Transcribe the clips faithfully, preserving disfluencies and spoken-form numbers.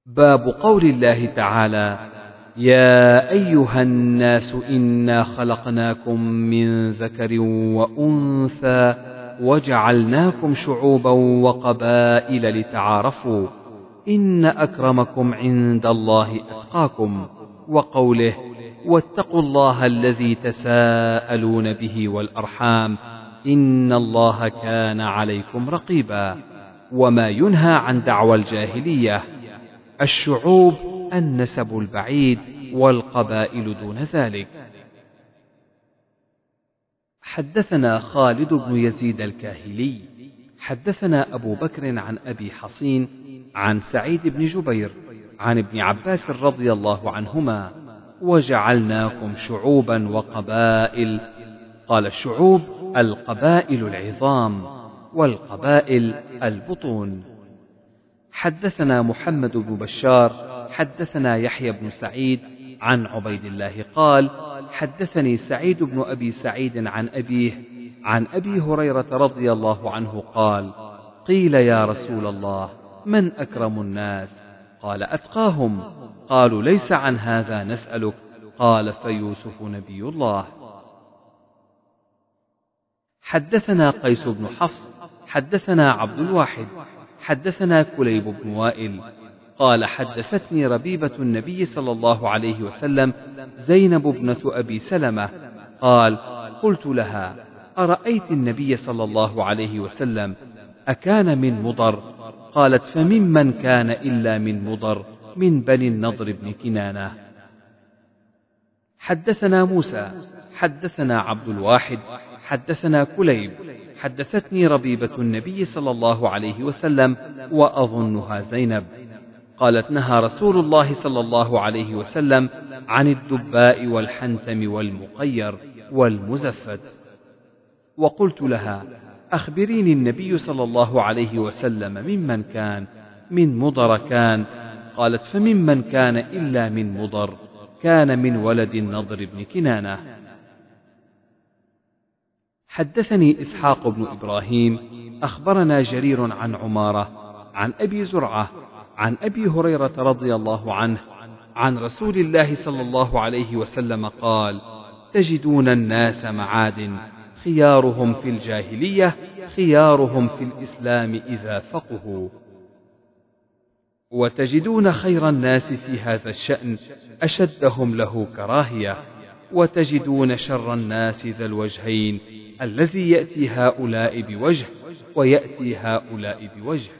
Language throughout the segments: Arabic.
باب قول الله تعالى: يا أيها الناس إنا خلقناكم من ذكر وأنثى وجعلناكم شعوبا وقبائل لتعارفوا إن أكرمكم عند الله أتقاكم، وقوله: واتقوا الله الذي تساءلون به والأرحام إن الله كان عليكم رقيبا. وما ينهى عن دعوى الجاهلية: الشعوب النسب البعيد، والقبائل دون ذلك. حدثنا خالد بن يزيد الكاهلي حدثنا أبو بكر عن أبي حصين عن سعيد بن جبير عن ابن عباس رضي الله عنهما: وجعلناكم شعوبا وقبائل. قال: الشعوب القبائل العظام، والقبائل البطون. حدثنا محمد بن بشار حدثنا يحيى بن سعيد عن عبيد الله قال: حدثني سعيد بن أبي سعيد عن أبيه عن أبي هريرة رضي الله عنه قال: قيل يا رسول الله من أكرم الناس؟ قال: أتقاهم. قالوا: ليس عن هذا نسألك. قال: فيوسف نبي الله. حدثنا قيس بن حفص حدثنا عبد الواحد حدثنا كليب بن وائل قال: حدثتني ربيبة النبي صلى الله عليه وسلم زينب ابنة أبي سلمة قال: قلت لها: أرأيت النبي صلى الله عليه وسلم أكان من مضر؟ قالت: فممن كان إلا من مضر، من بني النضر بن كنانة. حدثنا موسى حدثنا عبد الواحد حدثنا كليب حدثتني ربيبة النبي صلى الله عليه وسلم وأظنها زينب قالت: نهى رسول الله صلى الله عليه وسلم عن الدباء والحنتم والمقير والمزفت. وقلت لها: أخبريني النبي صلى الله عليه وسلم ممن كان؟ من مضر كان. قالت: فممن كان إلا من مضر، كان من ولد النضر بن كنانة. حدثني إسحاق بن إبراهيم أخبرنا جرير عن عمارة عن أبي زرعة عن أبي هريرة رضي الله عنه عن رسول الله صلى الله عليه وسلم قال: تجدون الناس معادن، خيارهم في الجاهلية خيارهم في الإسلام إذا فقهوا، وتجدون خير الناس في هذا الشأن أشدهم له كراهية، وتجدون شر الناس ذا الوجهين الذي يأتي هؤلاء بوجه ويأتي هؤلاء بوجه.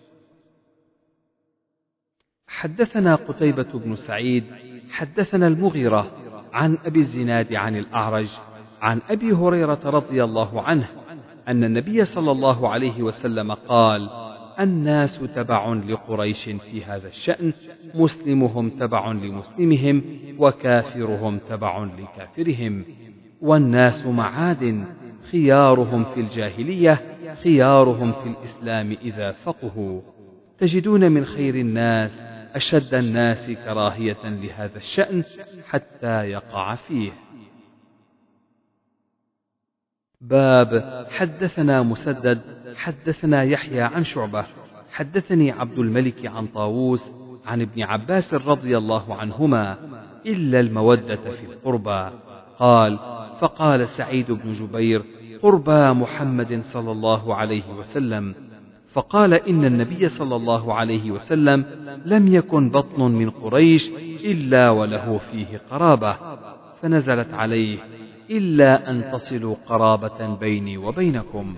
حدثنا قتيبة بن سعيد حدثنا المغيرة عن أبي الزناد عن الأعرج عن أبي هريرة رضي الله عنه أن النبي صلى الله عليه وسلم قال: الناس تبع لقريش في هذا الشأن، مسلمهم تبع لمسلمهم، وكافرهم تبع لكافرهم، والناس معادن، خيارهم في الجاهلية خيارهم في الإسلام إذا فقهوا، تجدون من خير الناس أشد الناس كراهية لهذا الشأن حتى يقع فيه. باب حدثنا مسدد حدثنا يحيى عن شعبة حدثني عبد الملك عن طاووس عن ابن عباس رضي الله عنهما: إلا المودة في القربى. قال: فقال سعيد بن جبير: قربى محمد صلى الله عليه وسلم. فقال: إن النبي صلى الله عليه وسلم لم يكن بطن من قريش إلا وله فيه قرابة، فنزلت عليه: إلا أن تصلوا قرابة بيني وبينكم.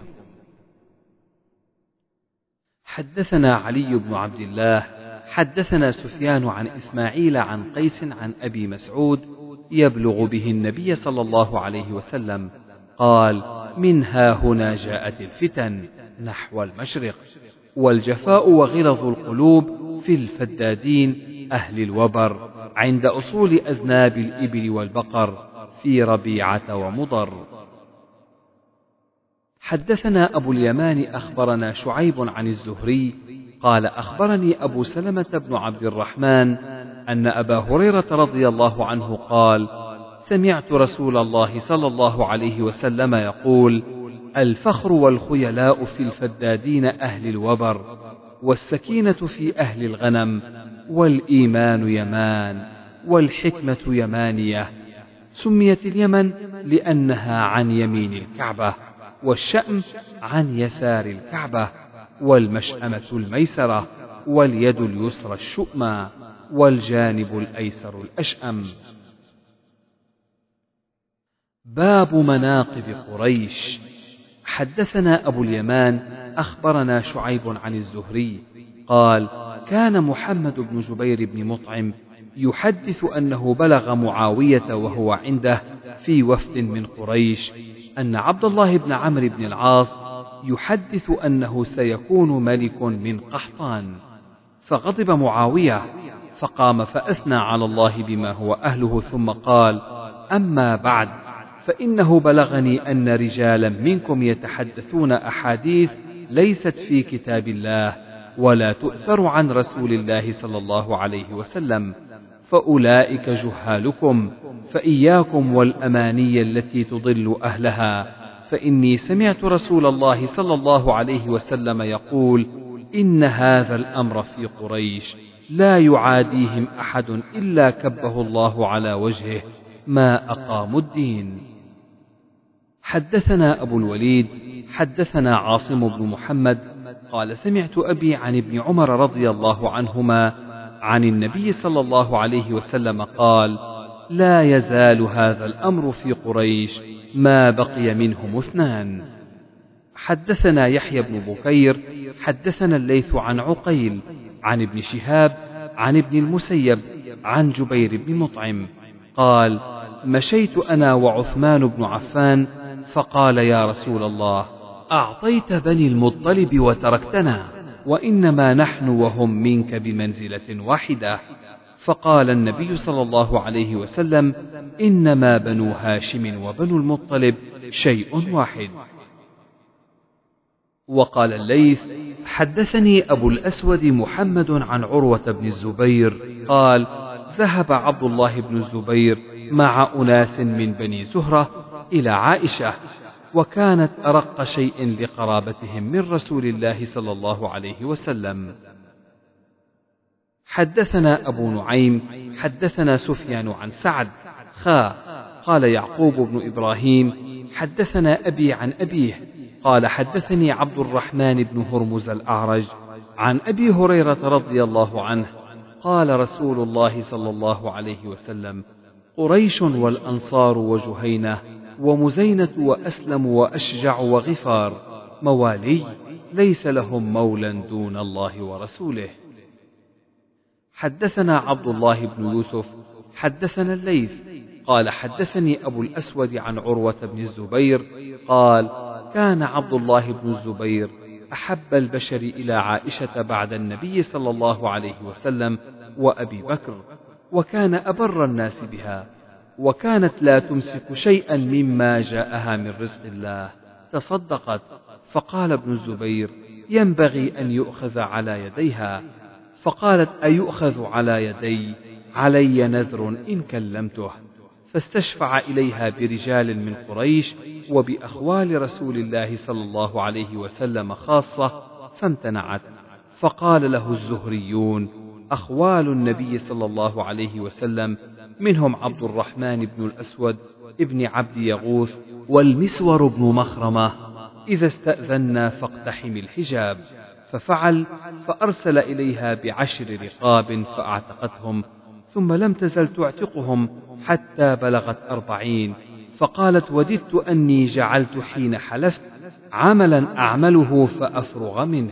حدثنا علي بن عبد الله حدثنا سفيان عن إسماعيل عن قيس عن أبي مسعود يبلغ به النبي صلى الله عليه وسلم قال: من ها هنا جاءت الفتن نحو المشرق، والجفاء وغلظ القلوب في الفدادين أهل الوبر عند أصول أذناب الإبل والبقر في ربيعة ومضر. حدثنا أبو اليمان أخبرنا شعيب عن الزهري قال: أخبرني أبو سلمة بن عبد الرحمن أن أبا هريرة رضي الله عنه قال: سمعت رسول الله صلى الله عليه وسلم يقول: الفخر والخيلاء في الفدادين أهل الوبر، والسكينة في أهل الغنم، والإيمان يمان، والحكمة يمانية. سميت اليمن لأنها عن يمين الكعبة، والشأم عن يسار الكعبة، والمشأمة الميسرة، واليد اليسرى الشؤمى، والجانب الأيسر الأشأم. باب مناقب قريش. حدثنا أبو اليمان أخبرنا شعيب عن الزهري قال: كان محمد بن جبير بن مطعم يحدث أنه بلغ معاوية وهو عنده في وفد من قريش أن عبد الله بن عمرو بن العاص يحدث أنه سيكون ملك من قحطان، فغضب معاوية فقام فأثنى على الله بما هو أهله، ثم قال: أما بعد، فإنه بلغني أن رجالا منكم يتحدثون أحاديث ليست في كتاب الله ولا تؤثر عن رسول الله صلى الله عليه وسلم، فأولئك جهالكم، فإياكم والأماني التي تضل أهلها، فإني سمعت رسول الله صلى الله عليه وسلم يقول: إن هذا الأمر في قريش لا يعاديهم أحد إلا كبه الله على وجهه ما أقاموا الدين. حدثنا أبو الوليد حدثنا عاصم بن محمد قال: سمعت أبي عن ابن عمر رضي الله عنهما عن النبي صلى الله عليه وسلم قال: لا يزال هذا الأمر في قريش ما بقي منهم اثنان. حدثنا يحيى بن بكير حدثنا الليث عن عقيل عن ابن شهاب عن ابن المسيب عن جبير بن مطعم قال: مشيت أنا وعثمان بن عفان فقال: يا رسول الله، أعطيت بني المطلب وتركتنا، وإنما نحن وهم منك بمنزلة واحدة. فقال النبي صلى الله عليه وسلم: إنما بنو هاشم وبنو المطلب شيء واحد. وقال الليث: حدثني أبو الأسود محمد عن عروة بن الزبير قال: ذهب عبد الله بن الزبير مع أناس من بني زهرة إلى عائشة، وكانت أرق شيء لقرابتهم من رسول الله صلى الله عليه وسلم. حدثنا أبو نعيم حدثنا سفيان عن سعد خا قال يعقوب بن إبراهيم: حدثنا أبي عن أبيه قال: حدثني عبد الرحمن بن هرمز الأعرج عن أبي هريرة رضي الله عنه قال: رسول الله صلى الله عليه وسلم: قريش والأنصار وجهينة ومزينة وأسلم وأشجع وغفار موالي ليس لهم مولى دون الله ورسوله. حدثنا عبد الله بن يوسف حدثنا الليث قال: حدثني أبو الأسود عن عروة بن الزبير قال: كان عبد الله بن الزبير أحب البشر إلى عائشة بعد النبي صلى الله عليه وسلم وأبي بكر، وكان أبر الناس بها، وكانت لا تمسك شيئا مما جاءها من رزق الله، تصدقت. فقال ابن الزبير: ينبغي أن يؤخذ على يديها. فقالت: أيؤخذ على يدي؟ علي نذر إن كلمته. فاستشفع إليها برجال من قريش وبأخوال رسول الله صلى الله عليه وسلم خاصة، فامتنعت. فقال له الزهريون: أخوال النبي صلى الله عليه وسلم منهم عبد الرحمن بن الأسود ابن عبد يغوث والمسور بن مخرمة، إذا استأذنا فاقتحم الحجاب. ففعل، فأرسل إليها بعشر رقاب فأعتقتهم، ثم لم تزل تعتقهم حتى بلغت أربعين. فقالت: وددت أني جعلت حين حلفت عملا أعمله فأفرغ منه.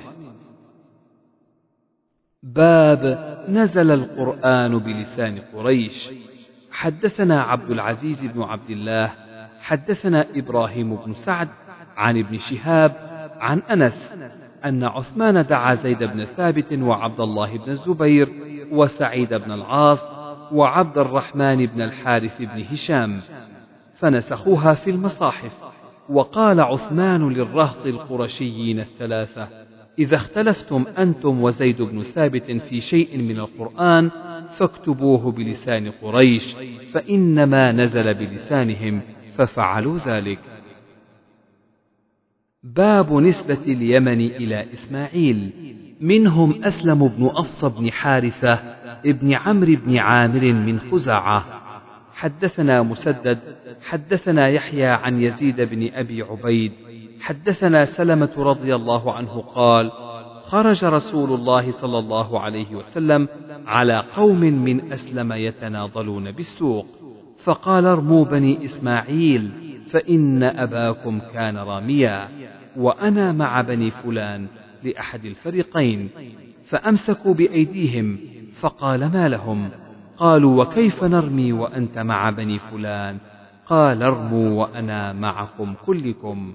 باب نزل القرآن بلسان قريش. حدثنا عبد العزيز بن عبد الله حدثنا إبراهيم بن سعد عن ابن شهاب عن أنس أن عثمان دعا زيد بن ثابت وعبد الله بن الزبير وسعيد بن العاص وعبد الرحمن بن الحارث بن هشام، فنسخوها في المصاحف. وقال عثمان للرهط القرشيين الثلاثة: إذا اختلفتم أنتم وزيد بن ثابت في شيء من القرآن فاكتبوه بلسان قريش، فإنما نزل بلسانهم، ففعلوا ذلك. باب نسبة اليمن إلى إسماعيل. منهم أسلم بن أفصى بن حارثة ابن عمرو بن عامر من خزاعة. حدثنا مسدد حدثنا يحيى عن يزيد بن أبي عبيد حدثنا سلمة رضي الله عنه قال خرج رسول الله صلى الله عليه وسلم على قوم من أسلم يتناضلون بالسوق، فقال ارموا بني إسماعيل فإن أباكم كان راميا وأنا مع بني فلان لأحد الفريقين، فأمسكوا بأيديهم، فقال ما لهم؟ قالوا وكيف نرمي وأنت مع بني فلان؟ قال ارموا وأنا معكم كلكم.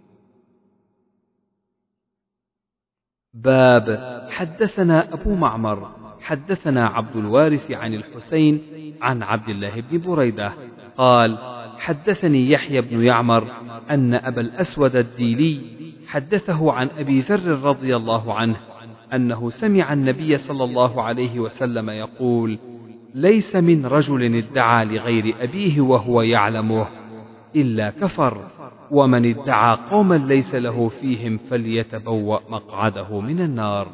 باب حدثنا أبو معمر حدثنا عبد الوارث عن الحسين عن عبد الله بن بريدة قال حدثني يحيى بن يعمر أن أبا الأسود الديلي حدثه عن أبي ذر رضي الله عنه أنه سمع النبي صلى الله عليه وسلم يقول ليس من رجل ادعى لغير أبيه وهو يعلمه إلا كفر، ومن ادعى قوما ليس له فيهم فليتبوأ مقعده من النار.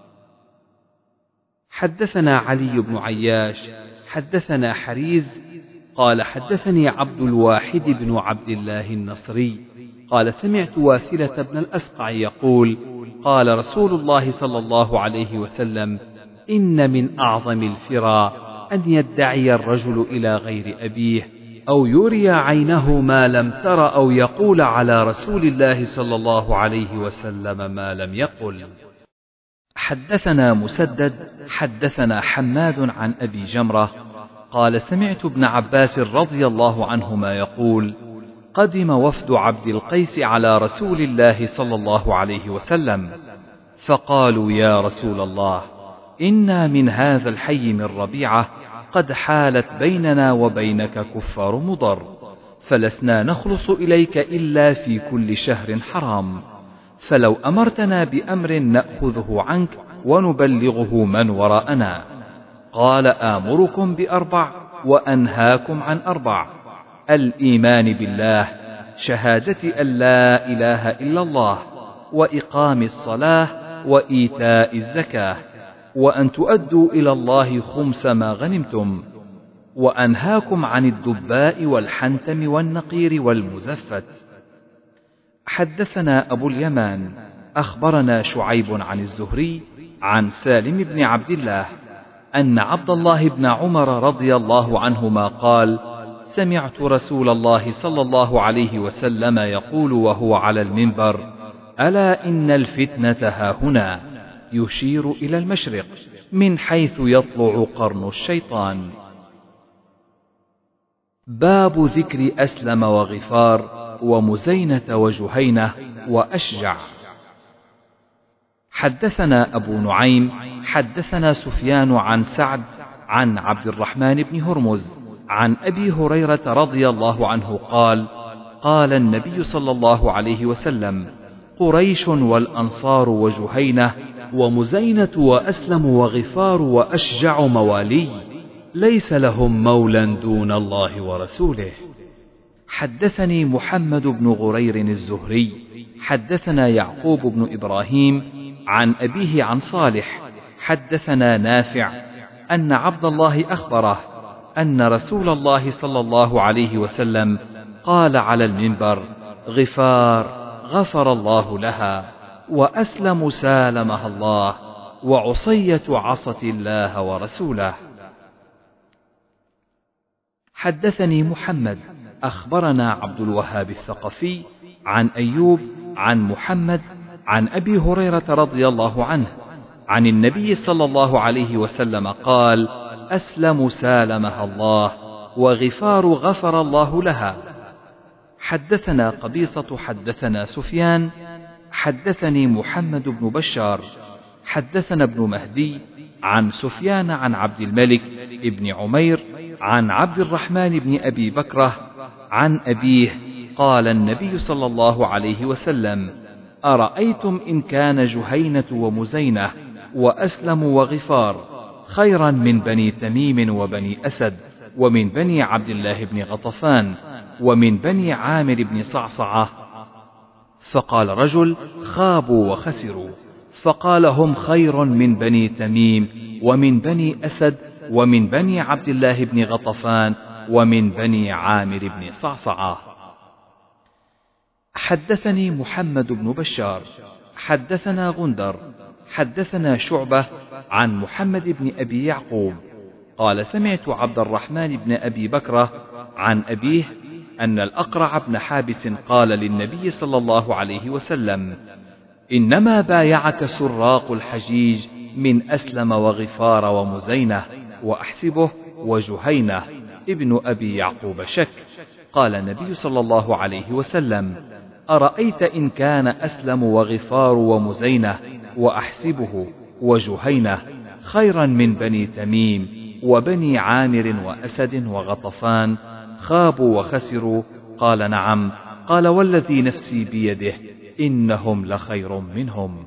حدثنا علي بن عياش حدثنا حريز قال حدثني عبد الواحد بن عبد الله النصري قال سمعت واثلة بن الأسقع يقول قال رسول الله صلى الله عليه وسلم إن من أعظم الفرى أن يدعي الرجل إلى غير أبيه أو يري عينه ما لم تر أو يقول على رسول الله صلى الله عليه وسلم ما لم يقل. حدثنا مسدد حدثنا حماد عن أبي جمرة قال سمعت ابن عباس رضي الله عنهما يقول قدم وفد عبد القيس على رسول الله صلى الله عليه وسلم فقالوا يا رسول الله إنا من هذا الحي من ربيعة قد حالت بيننا وبينك كفار مضر، فلسنا نخلص إليك إلا في كل شهر حرام، فلو أمرتنا بأمر نأخذه عنك ونبلغه من وراءنا. قال آمركم بأربع وأنهاكم عن أربع: الإيمان بالله، شهادة أن لا إله إلا الله، وإقام الصلاة، وإيتاء الزكاة، وأن تؤدوا إلى الله خمس ما غنمتم. وأنهاكم عن الدباء والحنتم والنقير والمزفت. حدثنا أبو اليمان أخبرنا شعيب عن الزهري عن سالم بن عبد الله أن عبد الله بن عمر رضي الله عنهما قال: سمعت رسول الله صلى الله عليه وسلم يقول وهو على المنبر: ألا إن الفتنة هاهنا، يشير إلى المشرق من حيث يطلع قرن الشيطان. باب ذكر أسلم وغفار ومزينة وجهينة وأشجع. حدثنا أبو نعيم حدثنا سفيان عن سعد عن عبد الرحمن بن هرمز عن أبي هريرة رضي الله عنه قال: قال النبي صلى الله عليه وسلم: قريش والأنصار وجهينة ومزينة وأسلم وغفار وأشجع موالي، ليس لهم مولى دون الله ورسوله. حدثني محمد بن غرير الزهري حدثنا يعقوب بن إبراهيم عن أبيه عن صالح حدثنا نافع أن عبد الله أخبره أن رسول الله صلى الله عليه وسلم قال على المنبر: غفار غفر الله لها، وأسلم سالمها الله، وعصية عصت الله ورسوله. حدثني محمد أخبرنا عبد الوهاب الثقفي عن أيوب عن محمد عن أبي هريرة رضي الله عنه عن النبي صلى الله عليه وسلم قال: أسلم سالمها الله، وغفار غفر الله لها. حدثنا قبيصة حدثنا سفيان حدثني محمد بن بشار حدثنا ابن مهدي عن سفيان عن عبد الملك ابن عمير عن عبد الرحمن بن أبي بكرة عن أبيه قال النبي صلى الله عليه وسلم: أرأيتم إن كان جهينة ومزينة وأسلم وغفار خيرا من بني تميم وبني أسد ومن بني عبد الله بن غطفان ومن بني عامر بن صعصعة؟ فقال رجل: خابوا وخسروا. فقال: هم خير من بني تميم ومن بني أسد ومن بني عبد الله بن غطفان ومن بني عامر بن صعصعة. حدثني محمد بن بشار حدثنا غندر حدثنا شعبة عن محمد بن أبي يعقوب قال سمعت عبد الرحمن بن أبي بكرة عن أبيه أن الأقرع بن حابس قال للنبي صلى الله عليه وسلم: إنما بايعك سراق الحجيج من أسلم وغفار ومزينة وأحسبه وجهينة ابن أبي يعقوب شك. قال النبي صلى الله عليه وسلم: أرأيت إن كان أسلم وغفار ومزينة وأحسبه وجهينة خيرا من بني تميم وبني عامر وأسد وغطفان خابوا وخسروا؟ قال: نعم. قال: والذي نفسي بيده إنهم لخير منهم.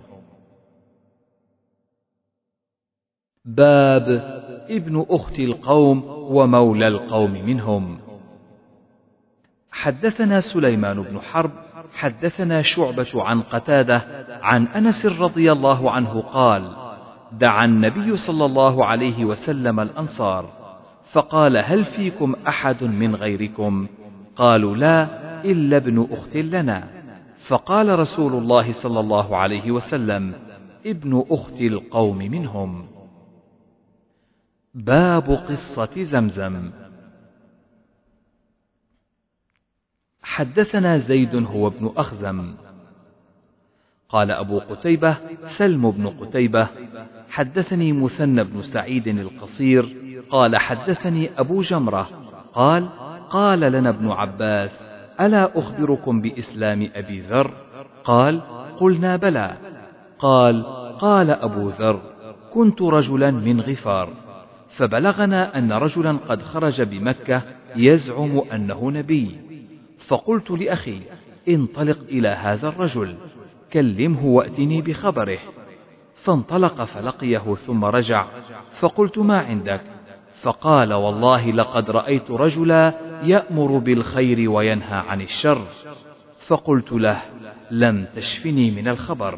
باب ابن أخت القوم ومولى القوم منهم. حدثنا سليمان بن حرب حدثنا شعبة عن قتادة عن أنس رضي الله عنه قال: دعا النبي صلى الله عليه وسلم الأنصار فقال: هل فيكم أحد من غيركم؟ قالوا: لا إلا ابن أخت لنا. فقال رسول الله صلى الله عليه وسلم: ابن أخت القوم منهم. باب قصة زمزم. حدثنا زيد هو ابن أخزم قال أبو قتيبة سلم بن قتيبة حدثني مثنى بن سعيد القصير قال حدثني أبو جمرة قال: قال لنا ابن عباس: ألا أخبركم بإسلام أبي ذر؟ قال: قلنا بلى. قال: قال أبو ذر: كنت رجلا من غفار، فبلغنا أن رجلا قد خرج بمكة يزعم أنه نبي، فقلت لأخي: انطلق إلى هذا الرجل كلمه وأتني بخبره. فانطلق فلقيه ثم رجع، فقلت: ما عندك؟ فقال: والله لقد رأيت رجلا يأمر بالخير وينهى عن الشر. فقلت له: لم تشفني من الخبر.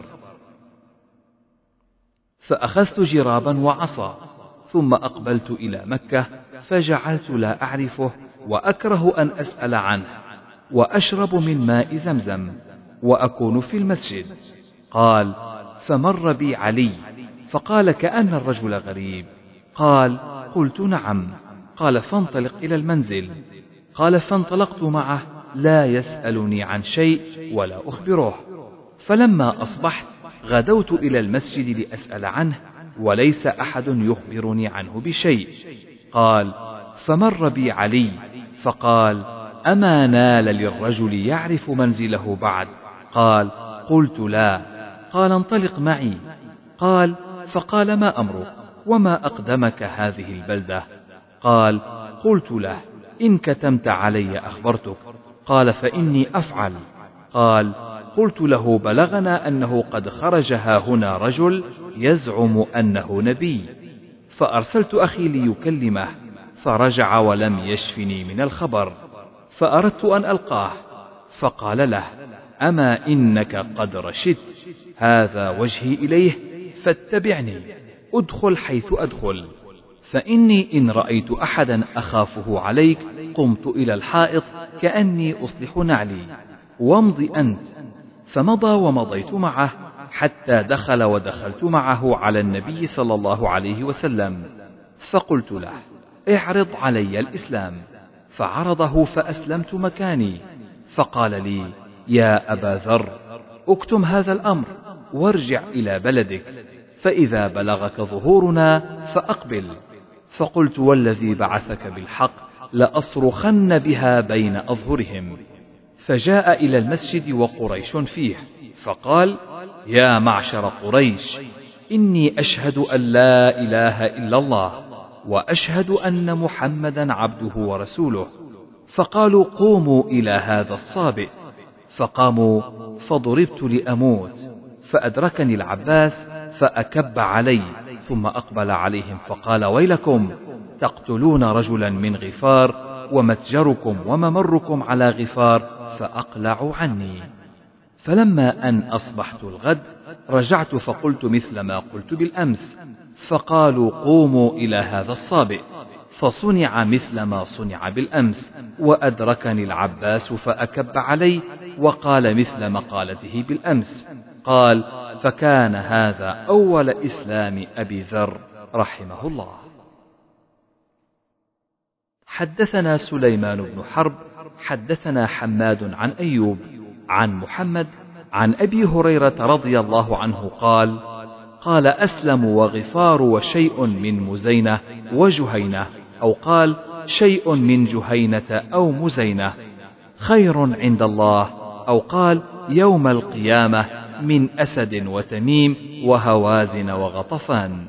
فأخذت جرابا وعصا ثم أقبلت إلى مكة، فجعلت لا أعرفه وأكره أن أسأل عنه، وأشرب من ماء زمزم وأكون في المسجد. قال: فمر بي علي فقال: كأن الرجل غريب. قال: قلت: نعم. قال: فانطلق إلى المنزل. قال: فانطلقت معه لا يسألني عن شيء ولا أخبره. فلما أصبحت غدوت إلى المسجد لأسأل عنه، وليس أحد يخبرني عنه بشيء. قال: فمر بي علي فقال: أما نال للرجل يعرف منزله بعد؟ قال: قلت: لا. قال: انطلق معي. قال: فقال: ما أمرك وما أقدمك هذه البلدة؟ قال: قلت له: إن كتمت علي أخبرتك. قال: فإني أفعل. قال: قلت له: بلغنا أنه قد خرج هاهنا رجل يزعم أنه نبي، فأرسلت أخي ليكلمه، فرجع ولم يشفني من الخبر، فأردت أن ألقاه، فقال له: أما إنك قد رشدت، هذا وجهي إليه، فاتبعني، أدخل حيث أدخل، فإني إن رأيت أحدا أخافه عليك قمت إلى الحائط كأني أصلح نعلي، وامض أنت. فمضى ومضيت معه حتى دخل ودخلت معه على النبي صلى الله عليه وسلم، فقلت له: اعرض علي الإسلام. فعرضه فأسلمت مكاني، فقال لي: يا أبا ذر، اكتم هذا الأمر وارجع إلى بلدك، فإذا بلغك ظهورنا فأقبل. فقلت: والذي بعثك بالحق لأصرخن بها بين أظهرهم. فجاء إلى المسجد وقريش فيه، فقال: يا معشر قريش، إني أشهد أن لا إله إلا الله، وأشهد أن محمدا عبده ورسوله. فقالوا: قوموا إلى هذا الصابئ. فقاموا، فضربت لأموت، فأدركني العباس فأكب علي، ثم أقبل عليهم فقال: ويلكم، تقتلون رجلا من غفار، ومتجركم وممركم على غفار، فأقلعوا عني. فلما أن أصبحت الغد رجعت فقلت مثل ما قلت بالأمس، فقالوا قوموا إلى هذا الصابئ، فصنع مثل ما صنع بالأمس، وأدركني العباس فأكب علي وقال مثل مقالته بالأمس. قال: فكان هذا أول إسلام أبي ذر رحمه الله. حدثنا سليمان بن حرب حدثنا حماد عن أيوب عن محمد عن أبي هريرة رضي الله عنه قال: قال أسلم وغفار وشيء من مزينة وجهينة، أو قال شيء من جهينة أو مزينة، خير عند الله، أو قال يوم القيامة، من أسد وتميم وهوازن وغطفان.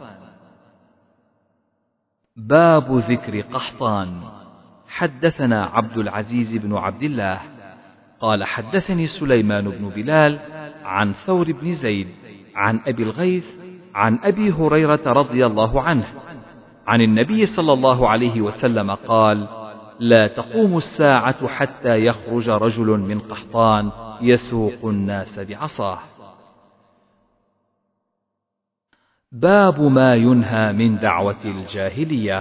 باب ذكر قحطان. حدثنا عبد العزيز بن عبد الله قال حدثني سليمان بن بلال عن ثور بن زيد عن أبي الغيث عن أبي هريرة رضي الله عنه عن النبي صلى الله عليه وسلم قال: لا تقوم الساعة حتى يخرج رجل من قحطان يسوق الناس بعصاه. باب ما ينهى من دعوة الجاهلية.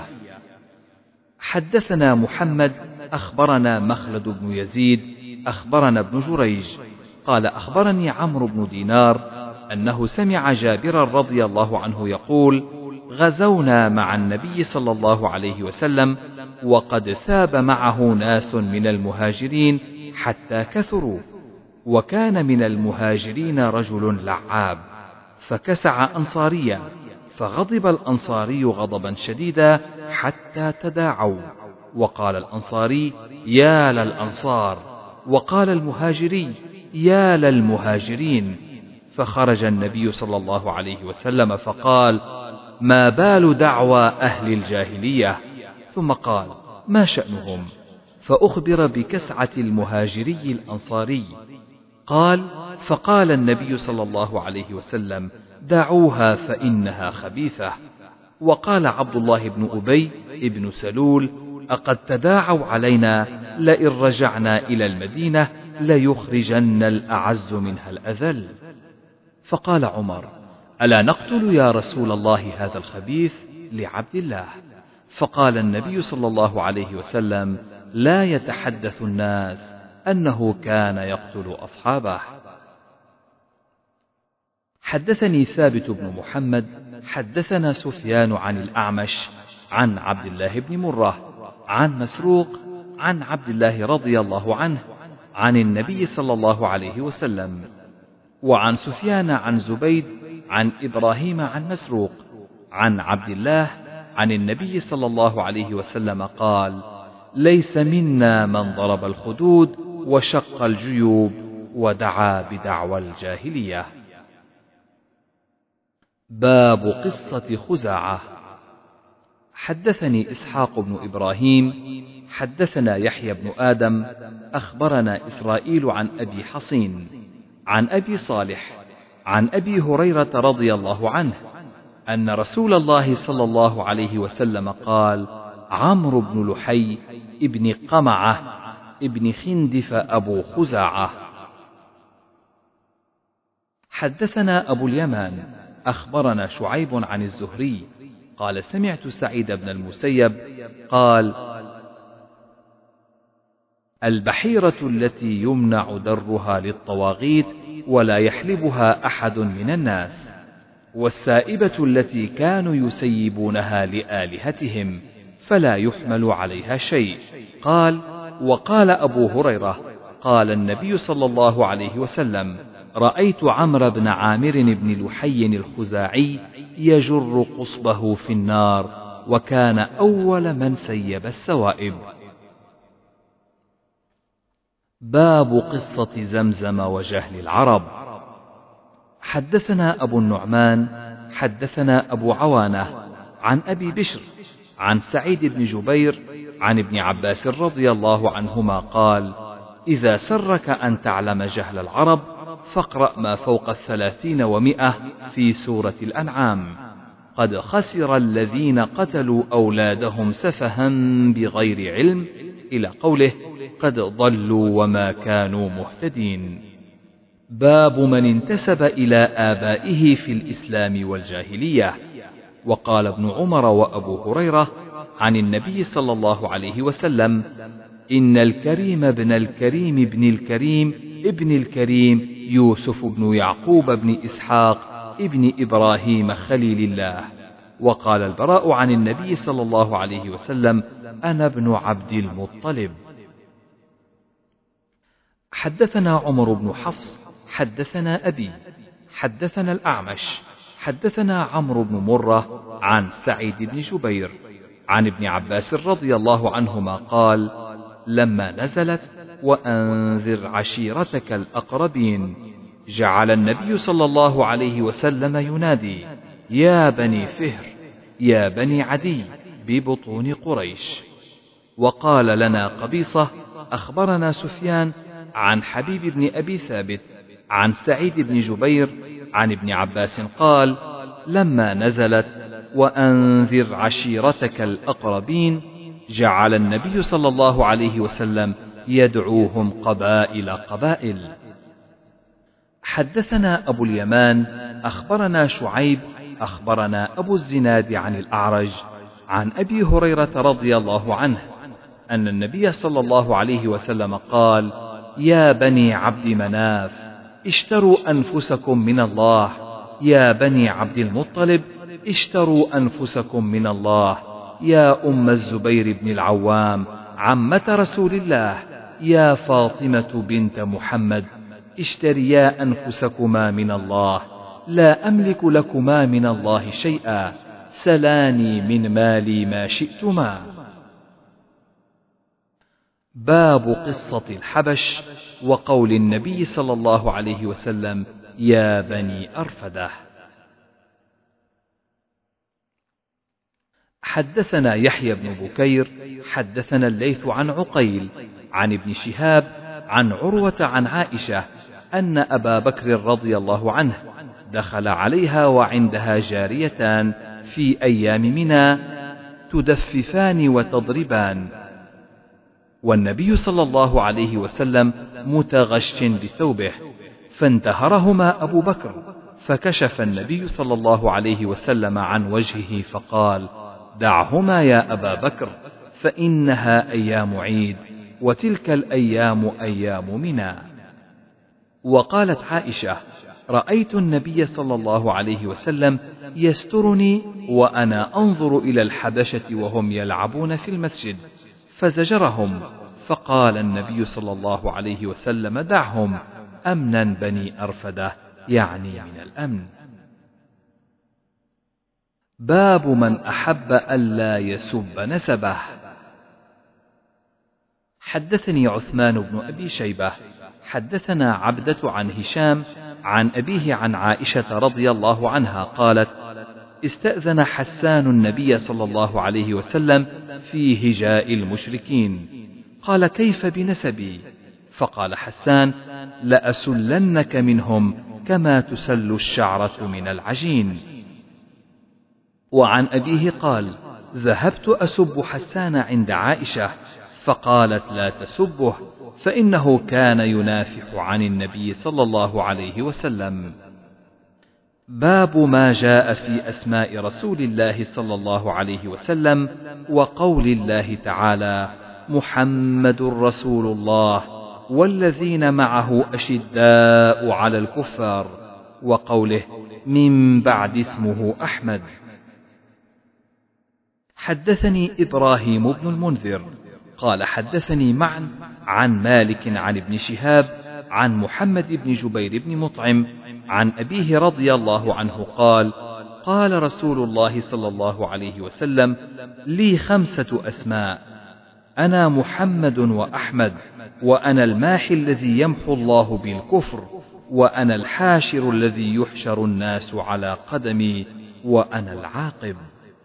حدثنا محمد أخبرنا مخلد بن يزيد أخبرنا ابن جريج قال أخبرني عمرو بن دينار أنه سمع جابرا رضي الله عنه يقول: غزونا مع النبي صلى الله عليه وسلم وقد ثاب معه ناس من المهاجرين حتى كثروا، وكان من المهاجرين رجل لعاب فكسع أنصاريا، فغضب الأنصاري غضبا شديدا حتى تداعوا، وقال الأنصاري: يا للأنصار، وقال المهاجري: يا للمهاجرين. فخرج النبي صلى الله عليه وسلم فقال: ما بال دعوى أهل الجاهلية؟ ثم قال: ما شأنهم؟ فأخبر بكسعة المهاجري الأنصاري. قال: فقال النبي صلى الله عليه وسلم: دعوها فإنها خبيثة. وقال عبد الله بن أبي بن سلول: أقد تداعوا علينا، لئن رجعنا إلى المدينة ليخرجن الأعز منها الأذل. فقال عمر: ألا نقتل يا رسول الله هذا الخبيث لعبد الله؟ فقال النبي صلى الله عليه وسلم: لا يتحدث الناس أنه كان يقتل أصحابه. حدثني ثابت بن محمد حدثنا سفيان عن الأعمش عن عبد الله بن مرة عن مسروق عن عبد الله رضي الله عنه عن النبي صلى الله عليه وسلم، وعن سفيان عن زبيد عن إبراهيم عن مسروق عن عبد الله عن النبي صلى الله عليه وسلم قال: ليس منا من ضرب الخدود وشق الجيوب ودعا بدعوى الجاهلية. باب قصة خزاعة. حدثني إسحاق بن إبراهيم حدثنا يحيى بن آدم أخبرنا إسرائيل عن أبي حصين عن أبي صالح عن أبي هريرة رضي الله عنه أن رسول الله صلى الله عليه وسلم قال: عمرو بن لحي ابن قمعة ابن خندف أبو خزاعة. حدثنا أبو اليمان أخبرنا شعيب عن الزهري قال: سمعت سعيد بن المسيب قال: البحيرة التي يمنع درها للطواغيت ولا يحلبها أحد من الناس، والسائبة التي كانوا يسيبونها لآلهتهم فلا يحمل عليها شيء. قال: وقال أبو هريرة: قال النبي صلى الله عليه وسلم: رأيت عمرو بن عامر بن لحي الخزاعي يجر قصبه في النار، وكان أول من سيب السوائب. باب قصة زمزم وجهل العرب. حدثنا أبو النعمان حدثنا أبو عوانة عن أبي بشر عن سعيد بن جبير عن ابن عباس رضي الله عنهما قال: إذا سرك أن تعلم جهل العرب فاقرأ ما فوق الثلاثين ومئة في سورة الأنعام: قد خسر الذين قتلوا أولادهم سفها بغير علم، إلى قوله: قد ضلوا وما كانوا مهتدين. باب من انتسب إلى آبائه في الإسلام والجاهلية. وقال ابن عمر وأبو هريرة عن النبي صلى الله عليه وسلم: إن الكريم ابن الكريم ابن الكريم ابن الكريم يوسف بن يعقوب بن إسحاق ابن إبراهيم خليل الله. وقال البراء عن النبي صلى الله عليه وسلم: أنا ابن عبد المطلب. حدثنا عمر بن حفص حدثنا أبي حدثنا الأعمش حدثنا عمرو بن مرة عن سعيد بن جبير عن ابن عباس رضي الله عنهما قال: لما نزلت وأنذر عشيرتك الأقربين جعل النبي صلى الله عليه وسلم ينادي: يا بني فهر يا بني عدي ببطون قريش. وقال لنا قبيصة أخبرنا سفيان عن حبيب بن أبي ثابت عن سعيد بن جبير عن ابن عباس قال: لما نزلت وأنذر عشيرتك الأقربين جعل النبي صلى الله عليه وسلم يدعوهم قبائل قبائل. حدثنا أبو اليمان أخبرنا شعيب أخبرنا أبو الزناد عن الأعرج عن أبي هريرة رضي الله عنه أن النبي صلى الله عليه وسلم قال: يا بني عبد مناف اشتروا أنفسكم من الله، يا بني عبد المطلب اشتروا أنفسكم من الله، يا أم الزبير بن العوام عمة رسول الله، يا فاطمة بنت محمد اشتريا أنفسكما من الله، لا أملك لكما من الله شيئا، سلاني من مالي ما شئتما. باب قصة الحبش وقول النبي صلى الله عليه وسلم: يا بني أرفدة. حدثنا يحيى بن بكير حدثنا الليث عن عقيل عن ابن شهاب عن عروة عن عائشة أن أبا بكر رضي الله عنه دخل عليها وعندها جاريتان في أيام منى تدففان وتضربان، والنبي صلى الله عليه وسلم متغش بثوبه، فانتهرهما أبو بكر، فكشف النبي صلى الله عليه وسلم عن وجهه فقال: دعهما يا أبا بكر، فإنها أيام عيد، وتلك الأيام أيام منى. وقالت عائشة: رأيت النبي صلى الله عليه وسلم يسترني وأنا أنظر إلى الحبشة وهم يلعبون في المسجد، فزجرهم، فقال النبي صلى الله عليه وسلم: دعهم، أمنا بني أرفدة، يعني من الأمن. باب من أحب ألا يسب نسبه. حدثني عثمان بن أبي شيبة حدثنا عبدة عن هشام عن أبيه عن عائشة رضي الله عنها قالت: استأذن حسان النبي صلى الله عليه وسلم في هجاء المشركين، قال: كيف بنسبي؟ فقال حسان: لأسلنك منهم كما تسل الشعرة من العجين. وعن أبيه قال: ذهبت أسب حسان عند عائشة، فقالت: لا تسبه، فإنه كان ينافح عن النبي صلى الله عليه وسلم. باب ما جاء في أسماء رسول الله صلى الله عليه وسلم وقول الله تعالى: محمد رسول الله والذين معه أشداء على الكفار، وقوله: من بعد اسمه أحمد. حدثني إبراهيم بن المنذر قال حدثني معا عن مالك عن ابن شهاب عن محمد بن جبير بن مطعم عن أبيه رضي الله عنه قال: قال رسول الله صلى الله عليه وسلم: لي خمسة أسماء، أنا محمد وأحمد، وأنا الماحي الذي يمحو الله بالكفر، وأنا الحاشر الذي يحشر الناس على قدمي، وأنا العاقب.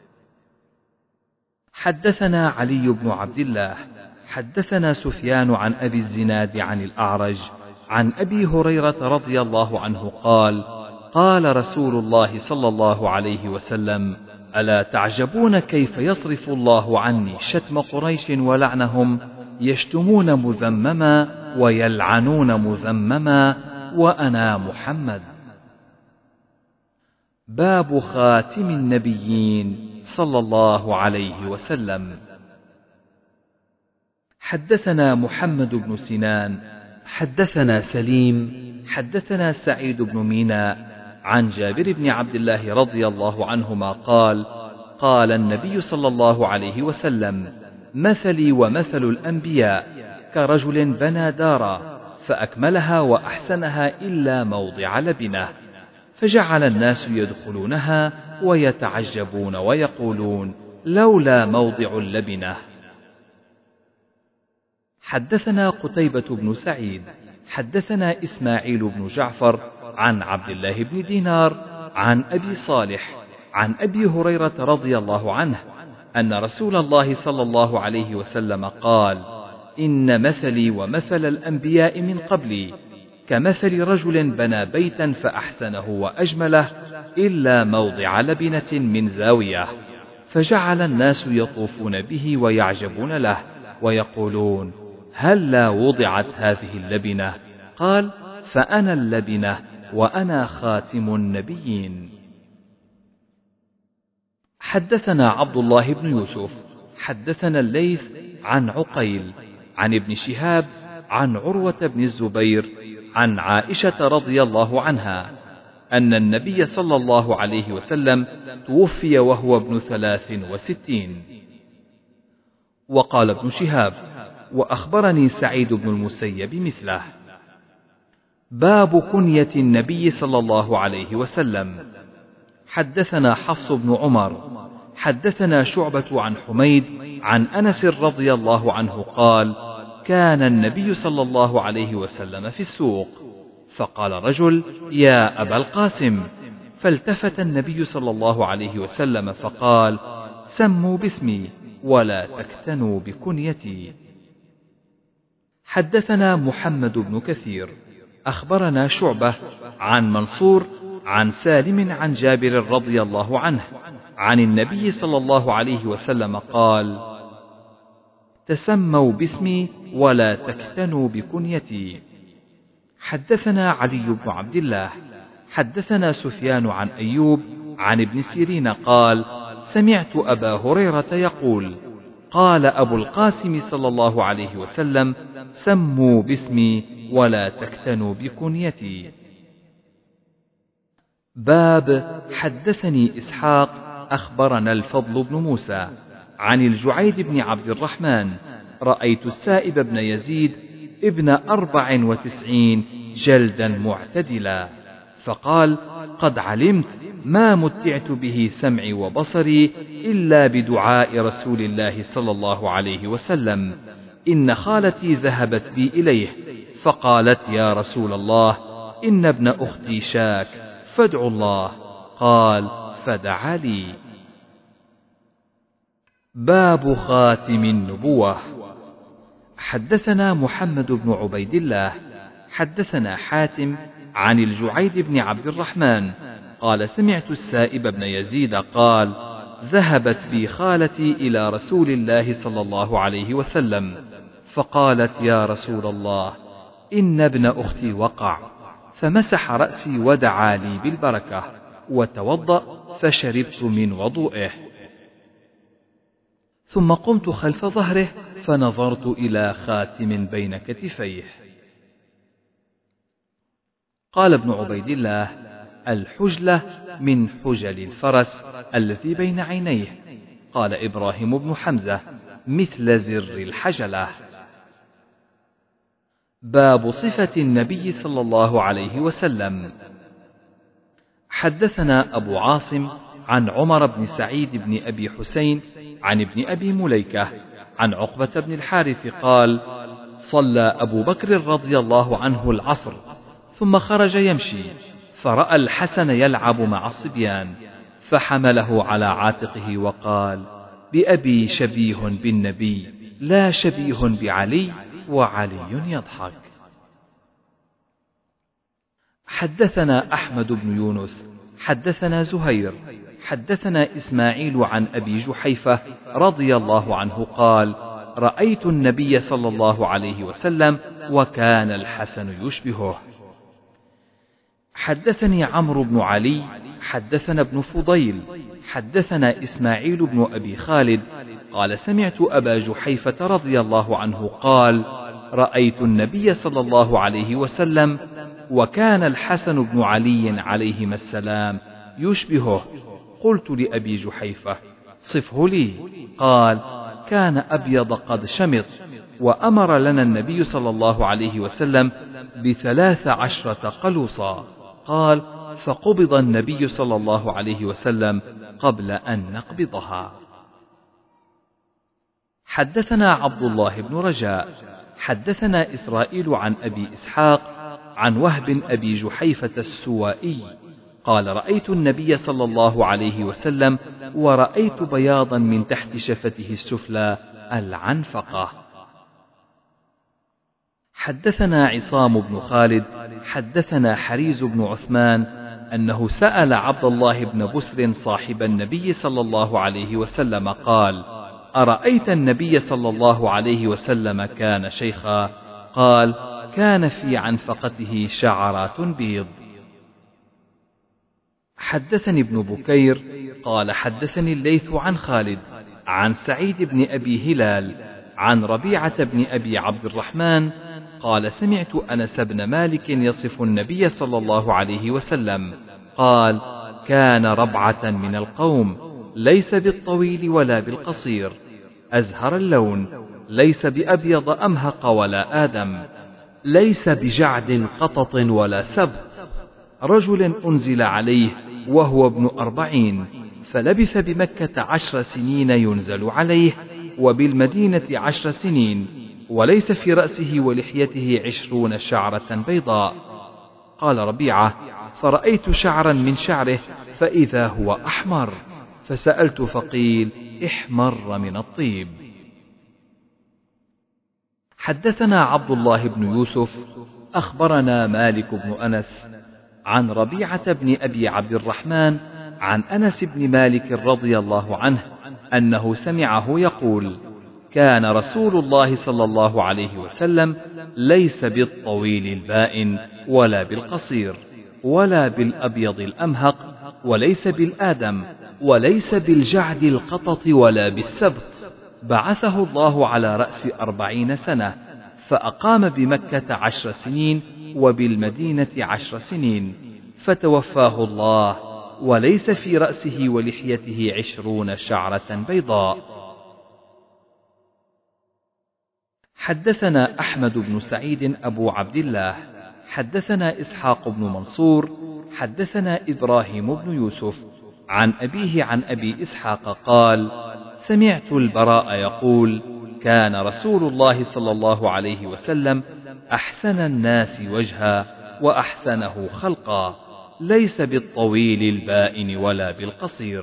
حدثنا علي بن عبد الله حدثنا سفيان عن أبي الزناد عن الأعرج عن أبي هريرة رضي الله عنه قال: قال رسول الله صلى الله عليه وسلم: ألا تعجبون كيف يصرف الله عني شتم قريش ولعنهم، يشتمون مذمما ويلعنون مذمما، وأنا محمد. باب خاتم النبيين صلى الله عليه وسلم. حدثنا محمد بن سنان حدثنا سليم حدثنا سعيد بن ميناء عن جابر بن عبد الله رضي الله عنهما قال قال النبي صلى الله عليه وسلم مثلي ومثل الأنبياء كرجل بنى دارا فأكملها وأحسنها إلا موضع لبنه، فجعل الناس يدخلونها ويتعجبون ويقولون لولا موضع اللبنة. حدثنا قتيبة بن سعيد حدثنا إسماعيل بن جعفر عن عبد الله بن دينار عن أبي صالح عن أبي هريرة رضي الله عنه أن رسول الله صلى الله عليه وسلم قال إن مثلي ومثل الأنبياء من قبلي كمثل رجل بنى بيتا فأحسنه وأجمله إلا موضع لبنة من زاوية، فجعل الناس يطوفون به ويعجبون له ويقولون هل لا وضعت هذه اللبنة؟ قال فأنا اللبنة وأنا خاتم النبيين. حدثنا عبد الله بن يوسف حدثنا الليث عن عقيل عن ابن شهاب عن عروة بن الزبير عن عائشة رضي الله عنها أن النبي صلى الله عليه وسلم توفي وهو ابن ثلاث وستين. وقال ابن شهاب وأخبرني سعيد بن المسيب مثله. باب كنية النبي صلى الله عليه وسلم. حدثنا حفص بن عمر حدثنا شعبة عن حميد عن أنس رضي الله عنه قال كان النبي صلى الله عليه وسلم في السوق فقال رجل يا أبا القاسم، فالتفت النبي صلى الله عليه وسلم فقال سموا باسمي ولا تكتنوا بكنيتي. حدثنا محمد بن كثير أخبرنا شعبة عن منصور عن سالم عن جابر رضي الله عنه عن النبي صلى الله عليه وسلم قال تسموا باسمي ولا تكتنوا بكنيتي. حدثنا علي بن عبد الله حدثنا سفيان عن أيوب عن ابن سيرين قال سمعت أبا هريرة يقول قال أبو القاسم صلى الله عليه وسلم سموا باسمي ولا تكتنوا بكنيتي. باب حدثني إسحاق أخبرنا الفضل بن موسى عن الجعيد بن عبد الرحمن رأيت السائب بن يزيد ابن أربع وتسعين جلدا معتدلا، فقال قد علمت ما متعت به سمعي وبصري إلا بدعاء رسول الله صلى الله عليه وسلم، إن خالتي ذهبت بي إليه فقالت يا رسول الله إن ابن أختي شاك فادعوا الله، قال فدعا لي. باب خاتم النبوة. حدثنا محمد بن عبيد الله حدثنا حاتم عن الجعيد بن عبد الرحمن قال سمعت السائب بن يزيد قال ذهبت بي خالتي إلى رسول الله صلى الله عليه وسلم فقالت يا رسول الله إن ابن أختي وقع، فمسح رأسي ودعا لي بالبركة وتوضأ فشربت من وضوئه، ثم قمت خلف ظهره فنظرت إلى خاتم بين كتفيه. قال ابن عبيد الله الحجلة من حجل الفرس الذي بين عينيه. قال إبراهيم بن حمزة مثل زر الحجلة. باب صفة النبي صلى الله عليه وسلم. حدثنا أبو عاصم عن عمر بن سعيد بن أبي حسين عن ابن أبي مليكة عن عقبة بن الحارث قال صلى أبو بكر رضي الله عنه العصر ثم خرج يمشي فرأى الحسن يلعب مع الصبيان فحمله على عاتقه وقال بأبي شبيه بالنبي لا شبيه بعلي وعلي يضحك. حدثنا أحمد بن يونس حدثنا زهير حدثنا إسماعيل عن أبي جحيفة رضي الله عنه قال رأيت النبي صلى الله عليه وسلم وكان الحسن يشبهه. حدثني عمرو بن علي حدثنا ابن فضيل حدثنا إسماعيل بن أبي خالد قال سمعت أبا جحيفة رضي الله عنه قال رأيت النبي صلى الله عليه وسلم وكان الحسن بن علي عليهما السلام يشبهه. قلت لأبي جحيفة صفه لي. قال كان أبيض قد شمط، وأمر لنا النبي صلى الله عليه وسلم بثلاث عشرة قلوصا. قال فقبض النبي صلى الله عليه وسلم قبل أن نقبضها. حدثنا عبد الله بن رجاء حدثنا إسرائيل عن أبي إسحاق عن وهب أبي جحيفة السوائي قال رأيت النبي صلى الله عليه وسلم ورأيت بياضا من تحت شفته السفلى العنفقة. حدثنا عصام بن خالد حدثنا حريز بن عثمان أنه سأل عبد الله بن بسر صاحب النبي صلى الله عليه وسلم قال أرأيت النبي صلى الله عليه وسلم كان شيخا؟ قال كان في عنفقته شعرات بيض. حدثني ابن بكير قال حدثني الليث عن خالد عن سعيد بن أبي هلال عن ربيعة بن أبي عبد الرحمن قال سمعت أنس بن مالك يصف النبي صلى الله عليه وسلم قال كان ربعة من القوم ليس بالطويل ولا بالقصير، أزهر اللون، ليس بأبيض أمهق ولا آدم، ليس بجعد قطط ولا سبط، رجل أنزل عليه وهو ابن أربعين فلبث بمكة عشر سنين ينزل عليه وبالمدينة عشر سنين، وليس في رأسه ولحيته عشرون شعرة بيضاء. قال ربيعة فرأيت شعرا من شعره فإذا هو أحمر، فسألت فقيل احمر من الطيب. حدثنا عبد الله بن يوسف أخبرنا مالك بن أنس عن ربيعة بن أبي عبد الرحمن عن أنس بن مالك رضي الله عنه أنه سمعه يقول كان رسول الله صلى الله عليه وسلم ليس بالطويل البائن ولا بالقصير ولا بالأبيض الأمهق وليس بالآدم وليس بالجعد القطط ولا بالسبط، بعثه الله على رأس أربعين سنة، فأقام بمكة عشر سنين وبالمدينة عشر سنين، فتوفاه الله وليس في رأسه ولحيته عشرون شعرة بيضاء. حدثنا أحمد بن سعيد أبو عبد الله حدثنا إسحاق بن منصور حدثنا إبراهيم بن يوسف عن أبيه عن أبي إسحاق قال سمعت البراء يقول كان رسول الله صلى الله عليه وسلم أحسن الناس وجها وأحسنه خلقا، ليس بالطويل البائن ولا بالقصير.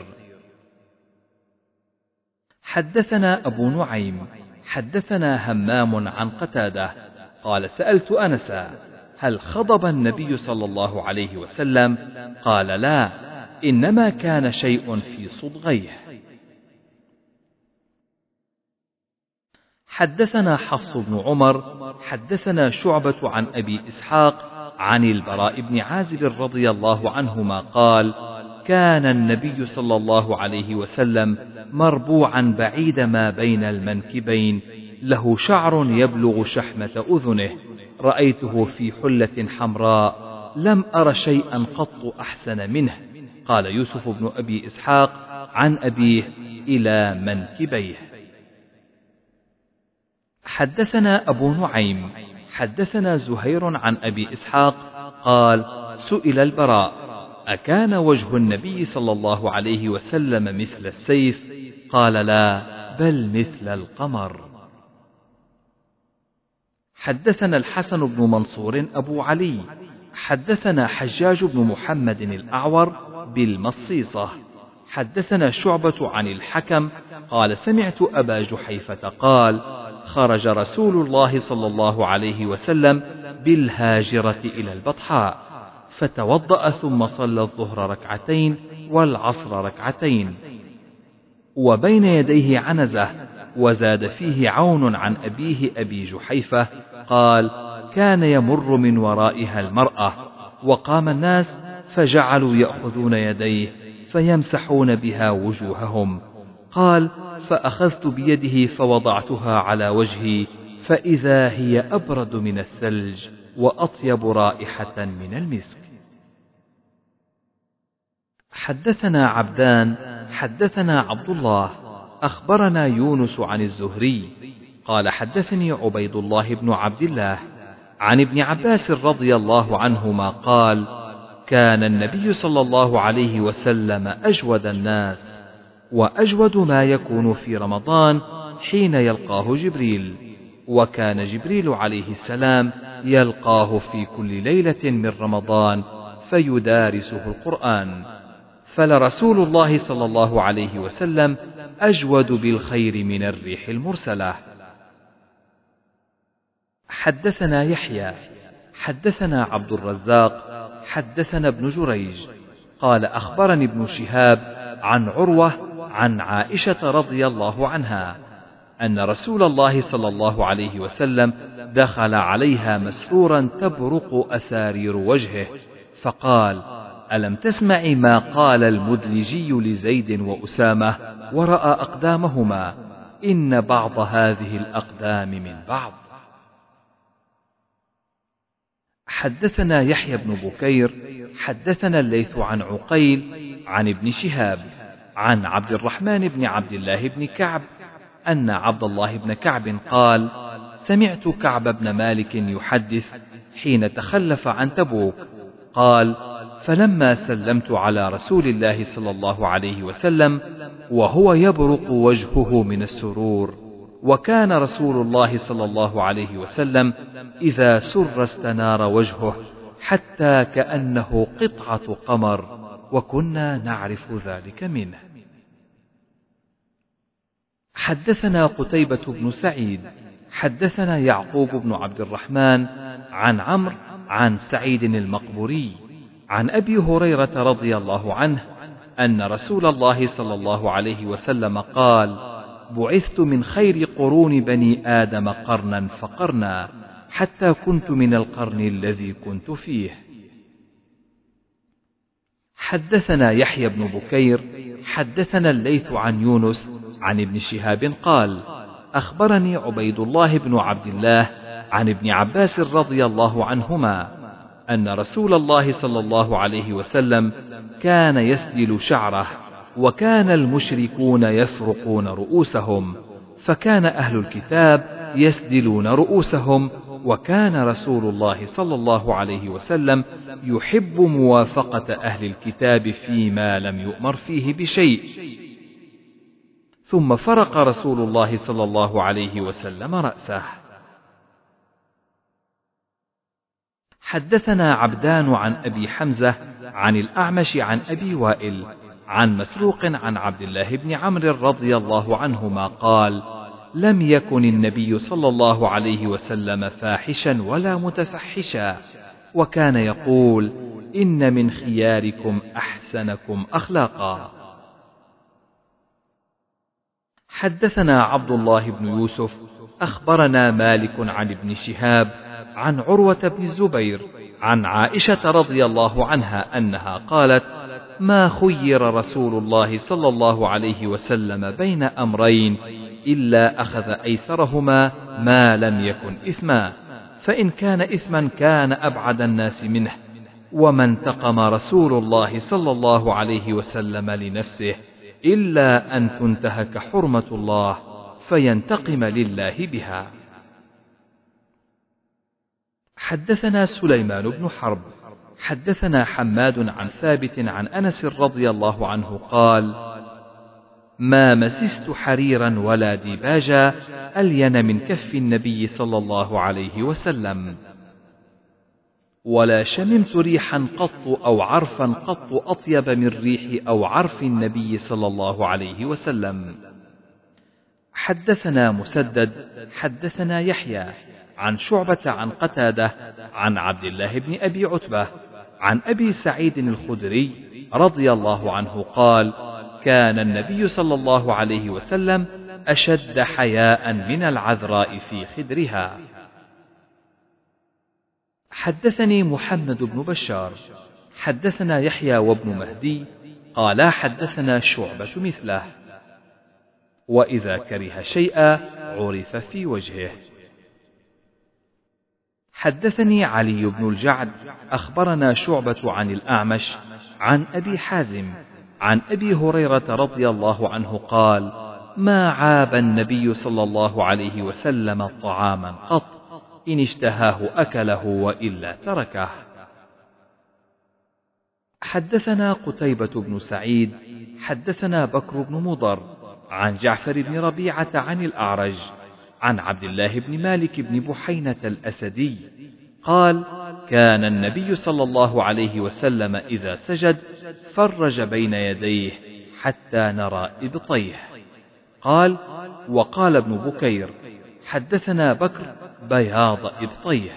حدثنا أبو نعيم حدثنا همام عن قتادة قال سألت أنسا هل خضب النبي صلى الله عليه وسلم؟ قال لا، إنما كان شيء في صدغيه. حدثنا حفص بن عمر حدثنا شعبة عن أبي إسحاق عن البراء بن عازب رضي الله عنهما قال كان النبي صلى الله عليه وسلم مربوعا بعيد ما بين المنكبين، له شعر يبلغ شحمة أذنه، رأيته في حلة حمراء لم أر شيئا قط أحسن منه. قال يوسف بن أبي إسحاق عن أبيه إلى منكبيه. حدثنا أبو نعيم حدثنا زهير عن أبي إسحاق قال سئل البراء أكان وجه النبي صلى الله عليه وسلم مثل السيف؟ قال لا، بل مثل القمر. حدثنا الحسن بن منصور أبو علي حدثنا حجاج بن محمد الأعور بالمصيصة حدثنا شعبة عن الحكم قال سمعت أبا جحيفة قال خرج رسول الله صلى الله عليه وسلم بالهاجرة إلى البطحاء فتوضأ ثم صلى الظهر ركعتين والعصر ركعتين، وبين يديه عنزة، وزاد فيه عون عن أبيه أبي جحيفة قال كان يمر من ورائها المرأة، وقام الناس فجعلوا يأخذون يديه فيمسحون بها وجوههم. قال: فأخذت بيده فوضعتها على وجهي فإذا هي أبرد من الثلج وأطيب رائحة من المسك. حدثنا عبدان حدثنا عبد الله أخبرنا يونس عن الزهري قال: حدثني عبيد الله بن عبد الله عن ابن عباس رضي الله عنهما قال: كان النبي صلى الله عليه وسلم أجود الناس، وأجود ما يكون في رمضان حين يلقاه جبريل، وكان جبريل عليه السلام يلقاه في كل ليلة من رمضان فيدارسه القرآن، فلرسول الله صلى الله عليه وسلم أجود بالخير من الريح المرسلة. حدثنا يحيى حدثنا عبد الرزاق حدثنا ابن جريج قال: أخبرني ابن شهاب عن عروة عن عائشة رضي الله عنها أن رسول الله صلى الله عليه وسلم دخل عليها مسرورا تبرق أسارير وجهه، فقال: ألم تسمعي ما قال المدلجي لزيد وأسامة ورأى أقدامهما؟ إن بعض هذه الأقدام من بعض. حدثنا يحيى بن بكير حدثنا الليث عن عقيل عن ابن شهاب عن عبد الرحمن بن عبد الله بن كعب أن عبد الله بن كعب قال: سمعت كعب بن مالك يحدث حين تخلف عن تبوك قال: فلما سلمت على رسول الله صلى الله عليه وسلم وهو يبرق وجهه من السرور، وكان رسول الله صلى الله عليه وسلم إذا سر استنار وجهه حتى كأنه قطعة قمر، وكنا نعرف ذلك منه. حدثنا قتيبة بن سعيد حدثنا يعقوب بن عبد الرحمن عن عمرو عن سعيد المقبوري عن أبي هريرة رضي الله عنه أن رسول الله صلى الله عليه وسلم قال: بعثت من خير قرون بني آدم قرنا فقرنا حتى كنت من القرن الذي كنت فيه. حدثنا يحيى بن بكير حدثنا الليث عن يونس عن ابن شهاب قال: أخبرني عبيد الله بن عبد الله عن ابن عباس رضي الله عنهما أن رسول الله صلى الله عليه وسلم كان يسدل شعره، وكان المشركون يفرقون رؤوسهم، فكان أهل الكتاب يسدلون رؤوسهم، وكان رسول الله صلى الله عليه وسلم يحب موافقة أهل الكتاب فيما لم يؤمر فيه بشيء. ثم فرق رسول الله صلى الله عليه وسلم رأسه. حدثنا عبدان عن أبي حمزة عن الأعمش عن أبي وائل عن مسروق عن عبد الله بن عمرو رضي الله عنهما قال: لم يكن النبي صلى الله عليه وسلم فاحشا ولا متفحشا، وكان يقول: إن من خياركم أحسنكم أخلاقا. حدثنا عبد الله بن يوسف أخبرنا مالك عن ابن شهاب عن عروة بن الزبير عن عائشة رضي الله عنها أنها قالت: ما خير رسول الله صلى الله عليه وسلم بين أمرين إلا أخذ أيسرهما ما لم يكن إثما، فإن كان إثما كان أبعد الناس منه، وما انتقم رسول الله صلى الله عليه وسلم لنفسه إلا أن تنتهك حرمة الله فينتقم لله بها. حدثنا سليمان بن حرب حدثنا حماد عن ثابت عن أنس رضي الله عنه قال: ما مسست حريرا ولا ديباجا ألين من كف النبي صلى الله عليه وسلم، ولا شممت ريحا قط أو عرفا قط أطيب من ريح أو عرف النبي صلى الله عليه وسلم. حدثنا مسدد حدثنا يحيى عن شعبة عن قتادة عن عبد الله بن أبي عتبة عن أبي سعيد الخدري رضي الله عنه قال: كان النبي صلى الله عليه وسلم أشد حياء من العذراء في خدرها. حدثني محمد بن بشار حدثنا يحيى وابن مهدي قالا حدثنا شعبة مثله. وإذا كره شيئا عرف في وجهه. حدثني علي بن الجعد أخبرنا شعبة عن الأعمش عن أبي حازم عن أبي هريرة رضي الله عنه قال: ما عاب النبي صلى الله عليه وسلم طعاما قط، إن اشتهاه أكله وإلا تركه. حدثنا قتيبة بن سعيد حدثنا بكر بن مضر عن جعفر بن ربيعة عن الأعرج عن عبد الله بن مالك بن بحينة الأسدي قال: كان النبي صلى الله عليه وسلم إذا سجد فرج بين يديه حتى نرى إبطيه. قال: وقال ابن بكير: حدثنا بكر بياض إبطيه.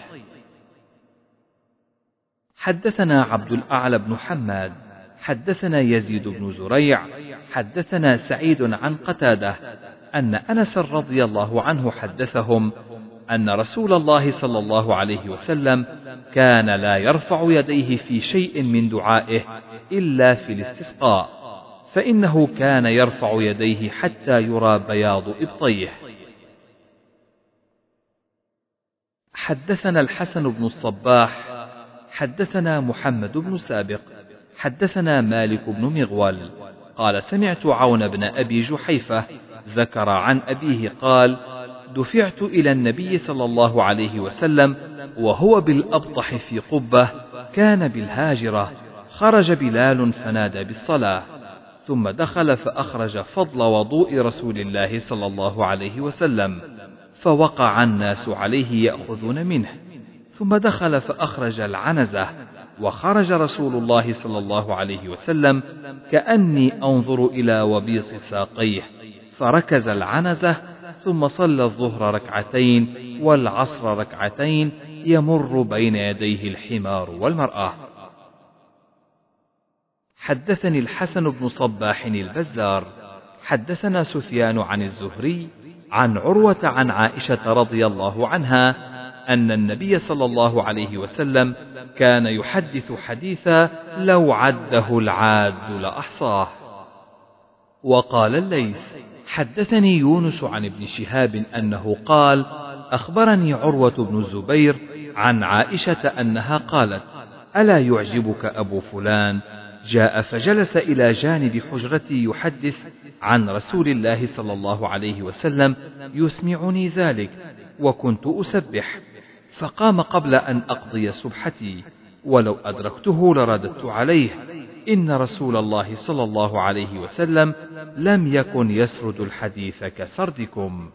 حدثنا عبد الأعلى بن حماد حدثنا يزيد بن زريع حدثنا سعيد عن قتادة أن أنس رضي الله عنه حدثهم أن رسول الله صلى الله عليه وسلم كان لا يرفع يديه في شيء من دعائه إلا في الاستسقاء، فإنه كان يرفع يديه حتى يرى بياض إبطيه. حدثنا الحسن بن الصباح حدثنا محمد بن سابق حدثنا مالك بن مغول قال: سمعت عون بن أبي جحيفة ذكر عن أبيه قال: دفعت إلى النبي صلى الله عليه وسلم وهو بالأبطح في قبة كان بالهاجرة، خرج بلال فنادى بالصلاة، ثم دخل فأخرج فضل وضوء رسول الله صلى الله عليه وسلم، فوقع الناس عليه يأخذون منه، ثم دخل فأخرج العنزة، وخرج رسول الله صلى الله عليه وسلم كأني أنظر إلى وبيص ساقيه، فركز العنزة، ثم صلى الظهر ركعتين والعصر ركعتين يمر بين يديه الحمار والمرأة. حدثني الحسن بن صباح البزار حدثنا سفيان عن الزهري عن عروة عن عائشة رضي الله عنها أن النبي صلى الله عليه وسلم كان يحدث حديثا لو عده العاد لأحصاه. وقال الليث: حدثني يونس عن ابن شهاب أنه قال: أخبرني عروة بن الزبير عن عائشة أنها قالت: ألا يعجبك أبو فلان؟ جاء فجلس إلى جانب حجرتي يحدث عن رسول الله صلى الله عليه وسلم يسمعني ذلك، وكنت أسبح، فقام قبل أن أقضي سبحتي، ولو أدركته لرددت عليه: إن رسول الله صلى الله عليه وسلم لم يكن يسرد الحديث كسردكم.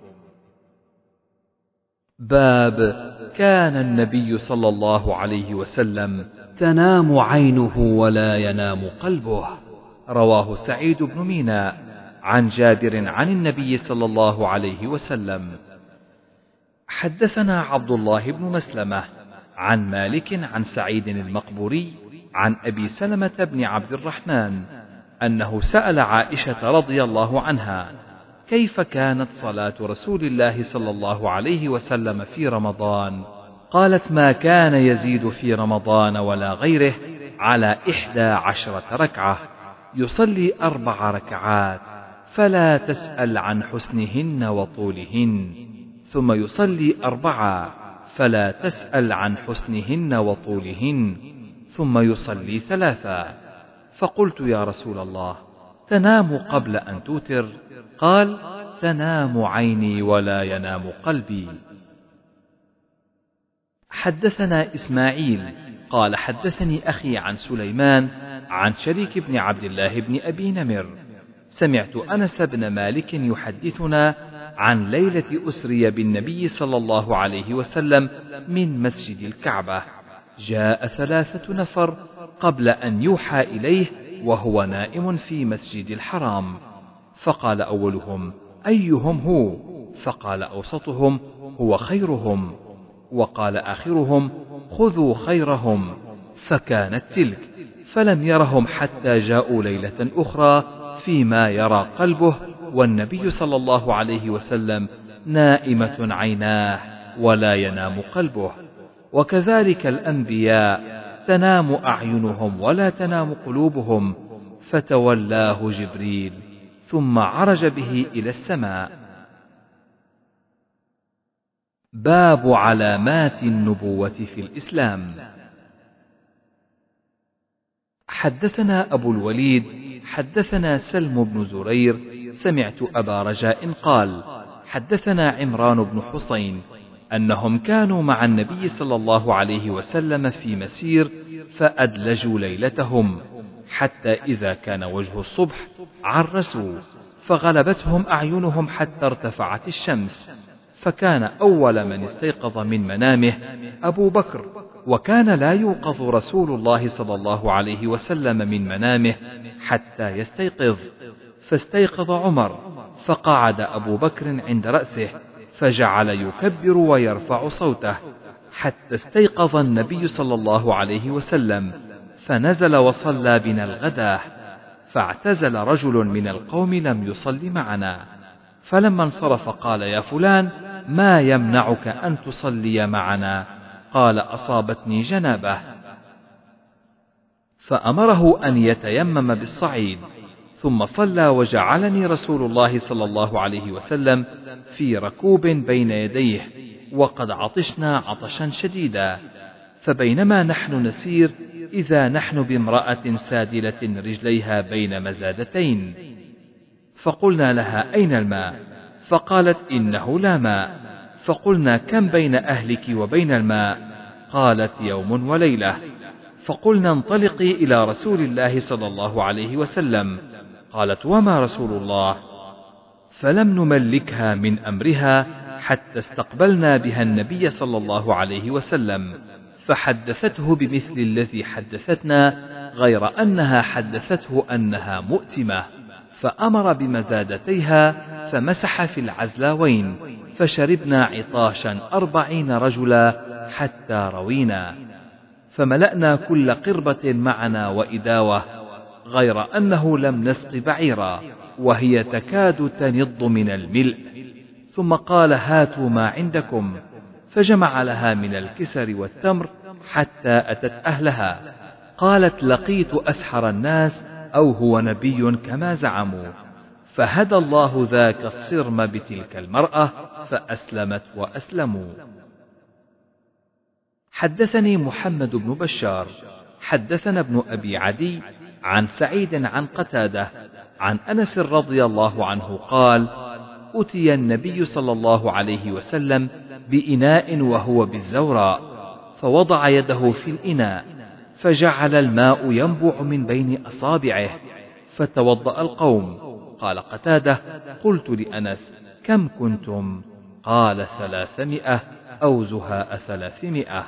باب كان النبي صلى الله عليه وسلم تنام عينه ولا ينام قلبه. رواه سعيد بن ميناء عن جابر عن النبي صلى الله عليه وسلم. حدثنا عبد الله بن مسلمة عن مالك عن سعيد المقبوري عن أبي سلمة بن عبد الرحمن أنه سأل عائشة رضي الله عنها: كيف كانت صلاة رسول الله صلى الله عليه وسلم في رمضان؟ قالت: ما كان يزيد في رمضان ولا غيره على إحدى عشرة ركعة، يصلي أربع ركعات فلا تسأل عن حسنهن وطولهن، ثم يصلي أربعة فلا تسأل عن حسنهن وطولهن، ثم يصلي ثلاثة. فقلت: يا رسول الله، تنام قبل أن توتر؟ قال: تنام عيني ولا ينام قلبي. حدثنا إسماعيل قال: حدثني أخي عن سليمان عن شريك بن عبد الله بن أبي نمر سمعت أنس بن مالك يحدثنا عن ليلة أسري بالنبي صلى الله عليه وسلم من مسجد الكعبة. جاء ثلاثة نفر قبل أن يوحى إليه وهو نائم في مسجد الحرام، فقال أولهم: أيهم هو؟ فقال أوسطهم: هو خيرهم، وقال آخرهم: خذوا خيرهم. فكانت تلك، فلم يرهم حتى جاءوا ليلة أخرى فيما يرى قلبه والنبي صلى الله عليه وسلم نائمة عيناه ولا ينام قلبه. وكذلك الأنبياء تنام أعينهم ولا تنام قلوبهم، فتولاه جبريل ثم عرج به إلى السماء. باب علامات النبوة في الإسلام. حدثنا أبو الوليد حدثنا سلم بن زرير سمعت أبا رجاء قال حدثنا عمران بن حسين أنهم كانوا مع النبي صلى الله عليه وسلم في مسير فأدلجوا ليلتهم، حتى إذا كان وجه الصبح عرسوا، فغلبتهم أعينهم حتى ارتفعت الشمس، فكان أول من استيقظ من منامه أبو بكر، وكان لا يوقظ رسول الله صلى الله عليه وسلم من منامه حتى يستيقظ، فاستيقظ عمر، فقعد أبو بكر عند رأسه، فجعل يكبر ويرفع صوته، حتى استيقظ النبي صلى الله عليه وسلم، فنزل وصلى بنا الغداة، فاعتزل رجل من القوم لم يصل معنا، فلما انصرف قال يا فلان ما يمنعك أن تصلي معنا؟ قال أصابتني جنابة، فأمره أن يتيمم بالصعيد، ثم صلى، وجعلني رسول الله صلى الله عليه وسلم في ركوب بين يديه، وقد عطشنا عطشا شديدا، فبينما نحن نسير إذا نحن بامرأة سادلة رجليها بين مزادتين، فقلنا لها أين الماء؟ فقالت إنه لا ماء، فقلنا كم بين أهلك وبين الماء؟ قالت يوم وليلة، فقلنا انطلقي إلى رسول الله صلى الله عليه وسلم، قالت وما رسول الله؟ فلم نملكها من أمرها حتى استقبلنا بها النبي صلى الله عليه وسلم، فحدثته بمثل الذي حدثتنا، غير أنها حدثته أنها مؤتمة، فأمر بمزادتيها فمسح في العزلاوين، فشربنا عطاشا أربعين رجلا حتى روينا، فملأنا كل قربة معنا وإداوة، غير أنه لم نسق بعيرا وهي تكاد تنض من الملء، ثم قال هاتوا ما عندكم، فجمع لها من الكسر والتمر حتى أتت أهلها، قالت لقيت أسحر الناس أو هو نبي كما زعموا، فهدى الله ذاك الصرم بتلك المرأة فأسلمت وأسلموا. حدثني محمد بن بشار حدثنا ابن أبي عدي عن سعيد عن قتادة عن أنس رضي الله عنه قال أتي النبي صلى الله عليه وسلم بإناء وهو بالزوراء، فوضع يده في الإناء، فجعل الماء ينبع من بين أصابعه، فتوضأ القوم. قال قتادة قلت لأنس كم كنتم؟ قال ثلاثمائة أو زهاء ثلاثمائة.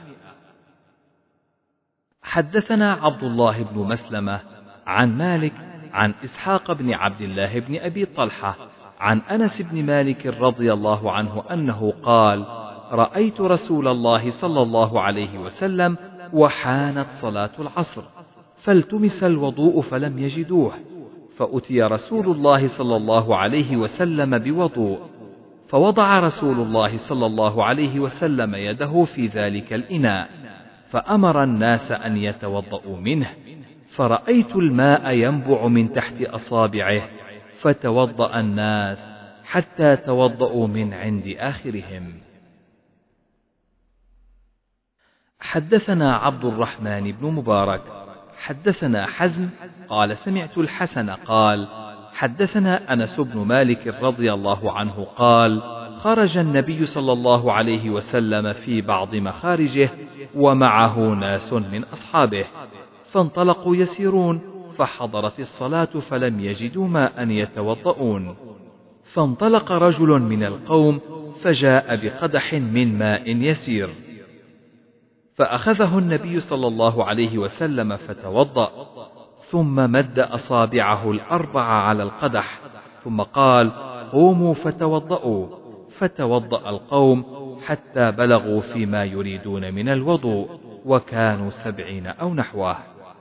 حدثنا عبد الله بن مسلمة عن مالك عن إسحاق بن عبد الله بن أبي طلحة عن أنس بن مالك رضي الله عنه أنه قال رأيت رسول الله صلى الله عليه وسلم وحانت صلاة العصر، فالتمس الوضوء فلم يجدوه، فأتي رسول الله صلى الله عليه وسلم بوضوء، فوضع رسول الله صلى الله عليه وسلم يده في ذلك الإناء، فأمر الناس أن يتوضأوا منه، فرأيت الماء ينبع من تحت أصابعه، فتوضأ الناس حتى توضأوا من عند آخرهم. حدثنا عبد الرحمن بن مبارك حدثنا حزم قال سمعت الحسن قال حدثنا أنس بن مالك رضي الله عنه قال خرج النبي صلى الله عليه وسلم في بعض مخارجه ومعه ناس من أصحابه، فانطلقوا يسيرون، فحضرت الصلاة فلم يجدوا ماء يتوضؤون، فانطلق رجل من القوم فجاء بقدح من ماء يسير، فأخذه النبي صلى الله عليه وسلم فتوضأ، ثم مد أصابعه الأربع على القدح، ثم قال قوموا فتوضأوا، فتوضأ القوم حتى بلغوا فيما يريدون من الوضوء، وكانوا سبعين أو نحوه.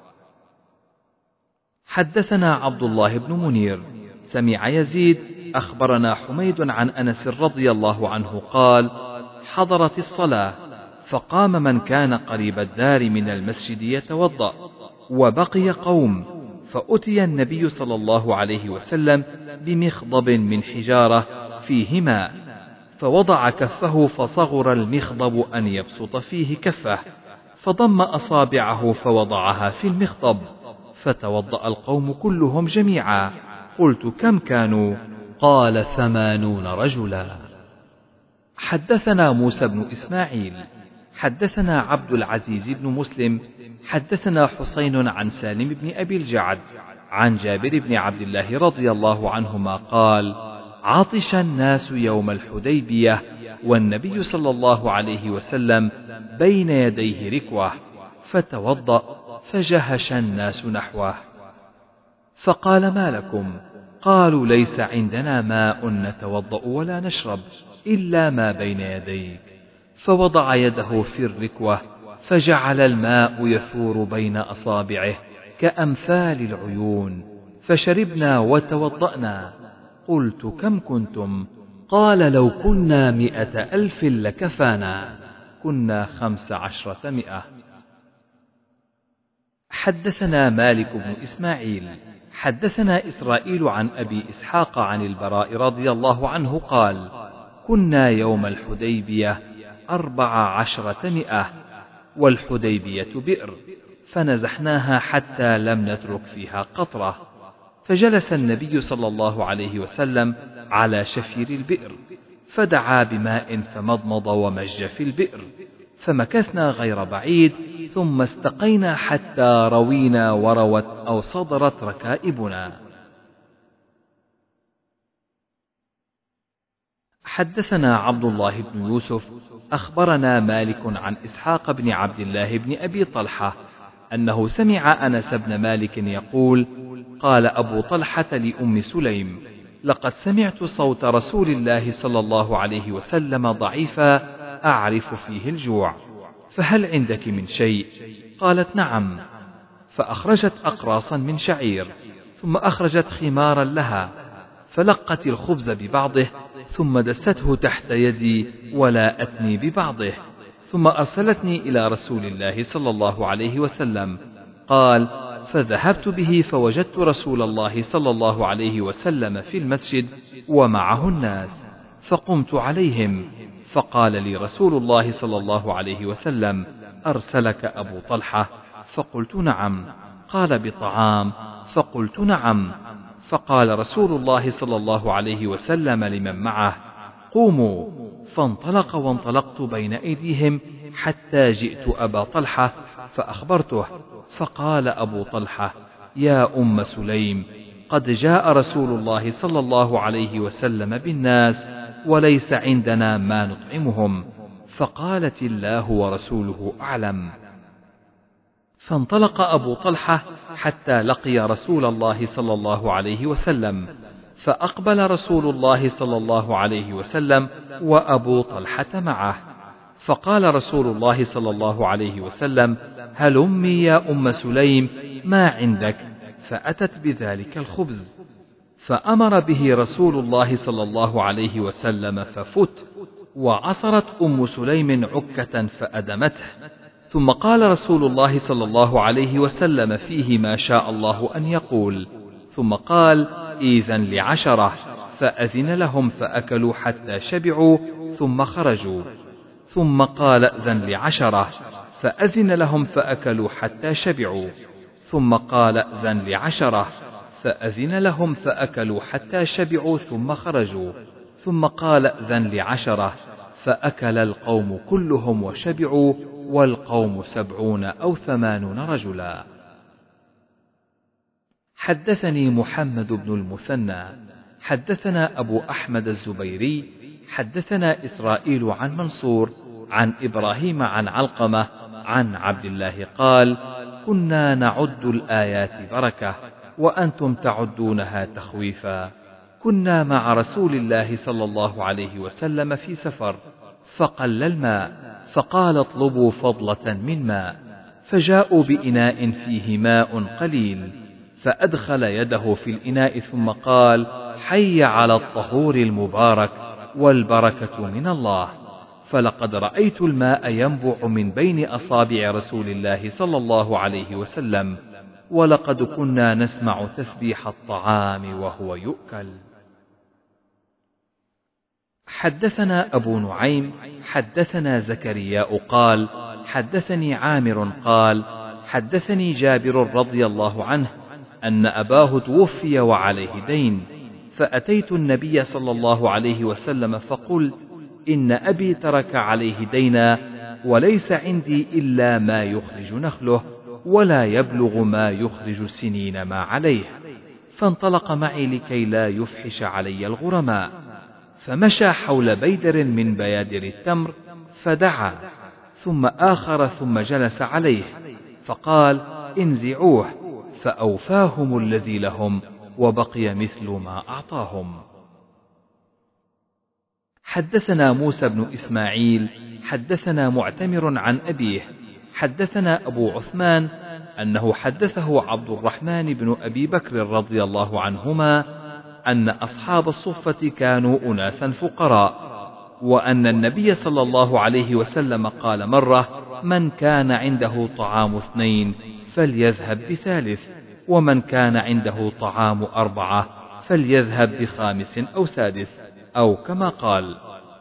حدثنا عبد الله بن منير سمع يزيد أخبرنا حميد عن أنس رضي الله عنه قال حضرت الصلاة، فقام من كان قريب الدار من المسجد يتوضأ، وبقي قوم، فأتي النبي صلى الله عليه وسلم بمخضب من حجارة فيه ماء، فوضع كفه فصغر المخضب أن يبسط فيه كفه، فضم أصابعه فوضعها في المخضب، فتوضأ القوم كلهم جميعا. قلت: كم كانوا؟ قال: ثمانون رجلا. حدثنا موسى بن إسماعيل حدثنا عبد العزيز بن مسلم حدثنا حسين عن سالم بن أبي الجعد عن جابر بن عبد الله رضي الله عنهما قال: عطش الناس يوم الحديبية والنبي صلى الله عليه وسلم بين يديه ركوة، فتوضأ فجهش الناس نحوه، فقال: ما لكم؟ قالوا: ليس عندنا ماء نتوضأ ولا نشرب إلا ما بين يديك. فوضع يده في الركوة فجعل الماء يثور بين أصابعه كأمثال العيون، فشربنا وتوضأنا. قلت: كم كنتم؟ قال: لو كنا مئة ألف لكفانا. كنا خمس عشرة مئة. حدثنا مالك بن إسماعيل حدثنا إسرائيل عن أبي إسحاق عن البراء رضي الله عنه قال: كنا يوم الحديبية أربع عشرة مئة، والحديبية بئر، فنزحناها حتى لم نترك فيها قطرة، فجلس النبي صلى الله عليه وسلم على شفير البئر، فدعا بماء فمضمض ومج في البئر، فمكثنا غير بعيد، ثم استقينا حتى روينا وروت أو صدرت ركائبنا. حدثنا عبد الله بن يوسف أخبرنا مالك عن إسحاق بن عبد الله بن أبي طلحة أنه سمع أنس بن مالك يقول: قال أبو طلحة لأم سليم: لقد سمعت صوت رسول الله صلى الله عليه وسلم ضعيفا أعرف فيه الجوع، فهل عندك من شيء؟ قالت: نعم. فأخرجت أقراصا من شعير، ثم أخرجت خمارا لها، فلقت الخبز ببعضه، ثم دسته تحت يدي ولا أتني ببعضه، ثم أرسلتني إلى رسول الله صلى الله عليه وسلم. قال: فذهبت به فوجدت رسول الله صلى الله عليه وسلم في المسجد ومعه الناس، فقمت عليهم، فقال لي رسول الله صلى الله عليه وسلم: أرسلك أبو طلحة؟ فقلت: نعم. قال: بطعام؟ فقلت: نعم. فقال رسول الله صلى الله عليه وسلم لمن معه: قوموا. فانطلق وانطلقت بين أيديهم حتى جئت أبا طلحة فأخبرته، فقال أبو طلحة: يا أم سليم، قد جاء رسول الله صلى الله عليه وسلم بالناس وليس عندنا ما نطعمهم. فقالت: الله ورسوله أعلم. فانطلق أبو طلحة حتى لقي رسول الله صلى الله عليه وسلم، فأقبل رسول الله صلى الله عليه وسلم وأبو طلحة معه، فقال رسول الله صلى الله عليه وسلم: هلمي يا أم سليم، ما عندك؟ فأتت بذلك الخبز، فأمر به رسول الله صلى الله عليه وسلم ففت، وعصرت أم سليم عكة فأدمته، ثم قال رسول الله صلى الله عليه وسلم فيه ما شاء الله أن يقول، ثم قال: إذن لعشرة، فأذن لهم فأكلوا حتى شبعوا ثم خرجوا، ثم قال: أذن لعشرة، فأذن لهم فأكلوا حتى شبعوا، ثم قال: أذن لعشرة، فأذن لهم فأكلوا حتى شبعوا ثم خرجوا، ثم قال: أذن لعشرة، فأكل القوم كلهم وشبعوا، والقوم سبعون أو ثمانون رجلا. حدثني محمد بن المثنى حدثنا أبو أحمد الزبيري حدثنا إسرائيل عن منصور عن إبراهيم عن علقمة عن عبد الله قال: كنا نعد الآيات بركة وأنتم تعدونها تخويفا. كنا مع رسول الله صلى الله عليه وسلم في سفر، فقل الماء، فقال: اطلبوا فضلة من ماء، فجاءوا بإناء فيه ماء قليل، فأدخل يده في الإناء ثم قال: حي على الطهور المبارك، والبركة من الله. فلقد رأيت الماء ينبع من بين أصابع رسول الله صلى الله عليه وسلم، ولقد كنا نسمع تسبيح الطعام وهو يؤكل. حدثنا أبو نعيم حدثنا زكرياء قال حدثني عامر قال حدثني جابر رضي الله عنه أن أباه توفي وعليه دين، فأتيت النبي صلى الله عليه وسلم فقلت: إن أبي ترك عليه دينا، وليس عندي إلا ما يخرج نخله، ولا يبلغ ما يخرج سنين ما عليه، فانطلق معي لكي لا يفحش علي الغرماء، فمشى حول بيدر من بيادر التمر فدعا، ثم آخر ثم جلس عليه فقال: انزعوه، فأوفاهم الذي لهم وبقي مثل ما أعطاهم. حدثنا موسى بن إسماعيل حدثنا معتمر عن أبيه حدثنا أبو عثمان أنه حدثه عبد الرحمن بن أبي بكر رضي الله عنهما أن أصحاب الصفة كانوا أناسا فقراء، وأن النبي صلى الله عليه وسلم قال مرة: من كان عنده طعام اثنين فليذهب بثالث، ومن كان عنده طعام أربعة فليذهب بخامس أو سادس، أو كما قال.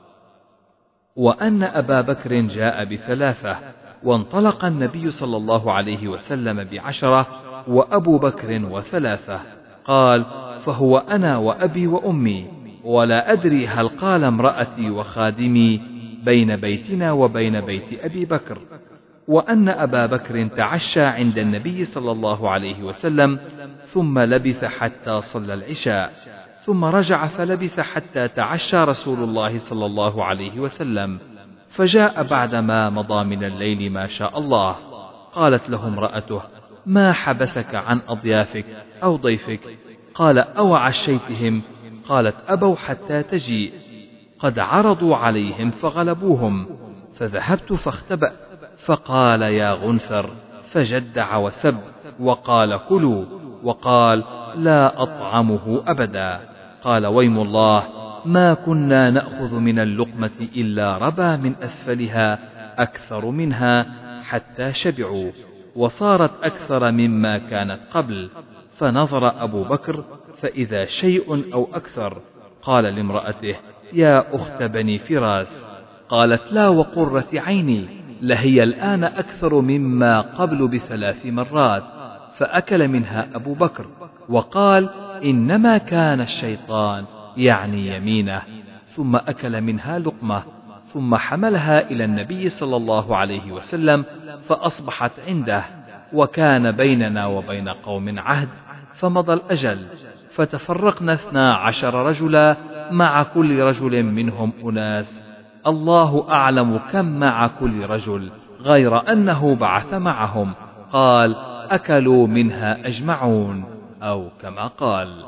وأن أبا بكر جاء بثلاثة، وانطلق النبي صلى الله عليه وسلم بعشرة، وأبو بكر وثلاثة. قال: فهو أنا وأبي وأمي، ولا أدري هل قال امرأتي وخادمي بين بيتنا وبين بيت أبي بكر. وأن أبا بكر تعشى عند النبي صلى الله عليه وسلم، ثم لبث حتى صلى العشاء، ثم رجع فلبث حتى تعشى رسول الله صلى الله عليه وسلم، فجاء بعدما مضى من الليل ما شاء الله. قالت له امرأته: ما حبسك عن أضيافك أو ضيفك؟ قال: أو عشيتهم؟ قالت: أبوا حتى تجيء، قد عرضوا عليهم فغلبوهم، فذهبت فاختبأ، فقال: يا غنثر، فجدع وسب، وقال: كلوا، وقال: لا أطعمه أبدا. قال: ويم الله، ما كنا نأخذ من اللقمة إلا ربا من أسفلها أكثر منها حتى شبعوا، وصارت أكثر مما كانت قبل. فنظر أبو بكر فإذا شيء أو أكثر. قال لامرأته: يا أخت بني فراس. قالت: لا وقرة عيني، لهي الآن أكثر مما قبل بثلاث مرات. فأكل منها أبو بكر وقال: إنما كان الشيطان يعني يمينه. ثم أكل منها لقمة، ثم حملها إلى النبي صلى الله عليه وسلم، فأصبحت عنده، وكان بيننا وبين قوم عهد، فمضى الأجل، فتفرقنا اثنا عشر رجلا، مع كل رجل منهم أناس، الله أعلم كم مع كل رجل، غير أنه بعث معهم. قال: أكلوا منها أجمعون، أو كما قال.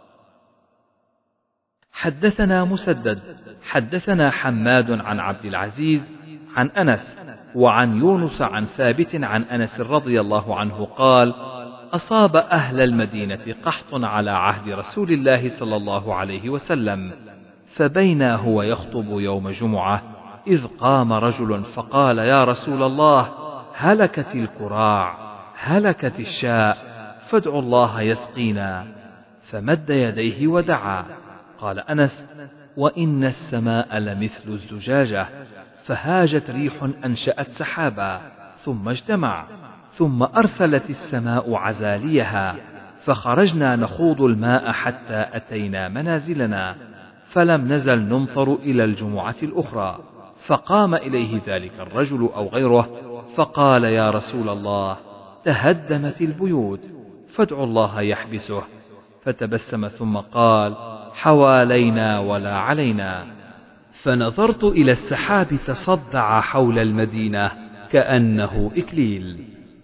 حدثنا مسدد حدثنا حماد عن عبد العزيز عن أنس، وعن يونس عن ثابت عن أنس رضي الله عنه قال: أصاب أهل المدينة قحط على عهد رسول الله صلى الله عليه وسلم، فبينا هو يخطب يوم جمعة إذ قام رجل فقال: يا رسول الله، هلكت الكراع، هلكت الشاء، فادعوا الله يسقينا. فمد يديه ودعا. قال أنس: وإن السماء لمثل الزجاجة، فهاجت ريح أنشأت سحابا، ثم اجتمع، ثم أرسلت السماء عزاليها، فخرجنا نخوض الماء حتى أتينا منازلنا، فلم نزل نمطر إلى الجمعة الأخرى. فقام إليه ذلك الرجل أو غيره فقال: يا رسول الله، تهدمت البيوت، فادعوا الله يحبسه. فتبسم ثم قال: حوالينا ولا علينا. فنظرت إلى السحاب تصدع حول المدينة كأنه إكليل.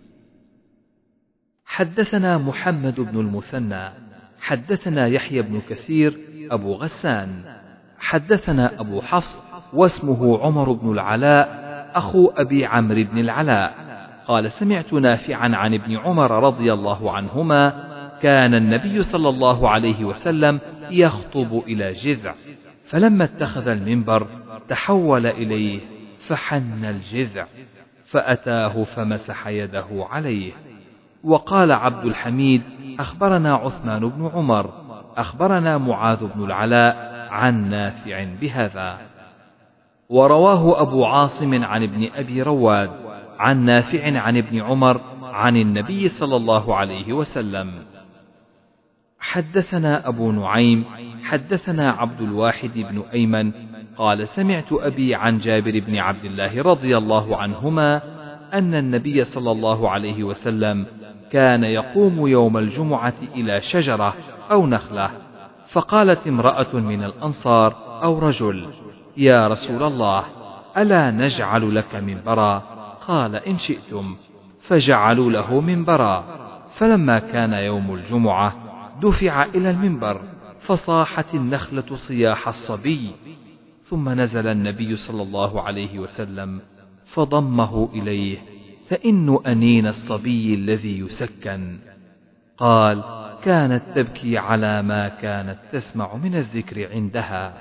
حدثنا محمد بن المثنى حدثنا يحيى بن كثير أبو غسان حدثنا أبو حفص واسمه عمر بن العلاء أخو أبي عمرو بن العلاء قال: سمعت نافعا عن ابن عمر رضي الله عنهما: كان النبي صلى الله عليه وسلم يخطب إلى جذع، فلما اتخذ المنبر تحول إليه فحن الجذع، فأتاه فمسح يده عليه. وقال عبد الحميد: أخبرنا عثمان بن عمر أخبرنا معاذ بن العلاء عن نافع بهذا. ورواه أبو عاصم عن ابن أبي رواد عن نافع عن ابن عمر عن النبي صلى الله عليه وسلم. حدثنا أبو نعيم حدثنا عبد الواحد بن أيمن قال: سمعت أبي عن جابر بن عبد الله رضي الله عنهما أن النبي صلى الله عليه وسلم كان يقوم يوم الجمعة إلى شجرة أو نخلة، فقالت امرأة من الأنصار أو رجل: يا رسول الله، ألا نجعل لك منبرا؟ قال: إن شئتم. فجعلوا له منبرا. فلما كان يوم الجمعة دفع إلى المنبر، فصاحت النخلة صياح الصبي، ثم نزل النبي صلى الله عليه وسلم فضمه إليه تئن أنين الصبي الذي يسكن. قال: كانت تبكي على ما كانت تسمع من الذكر عندها.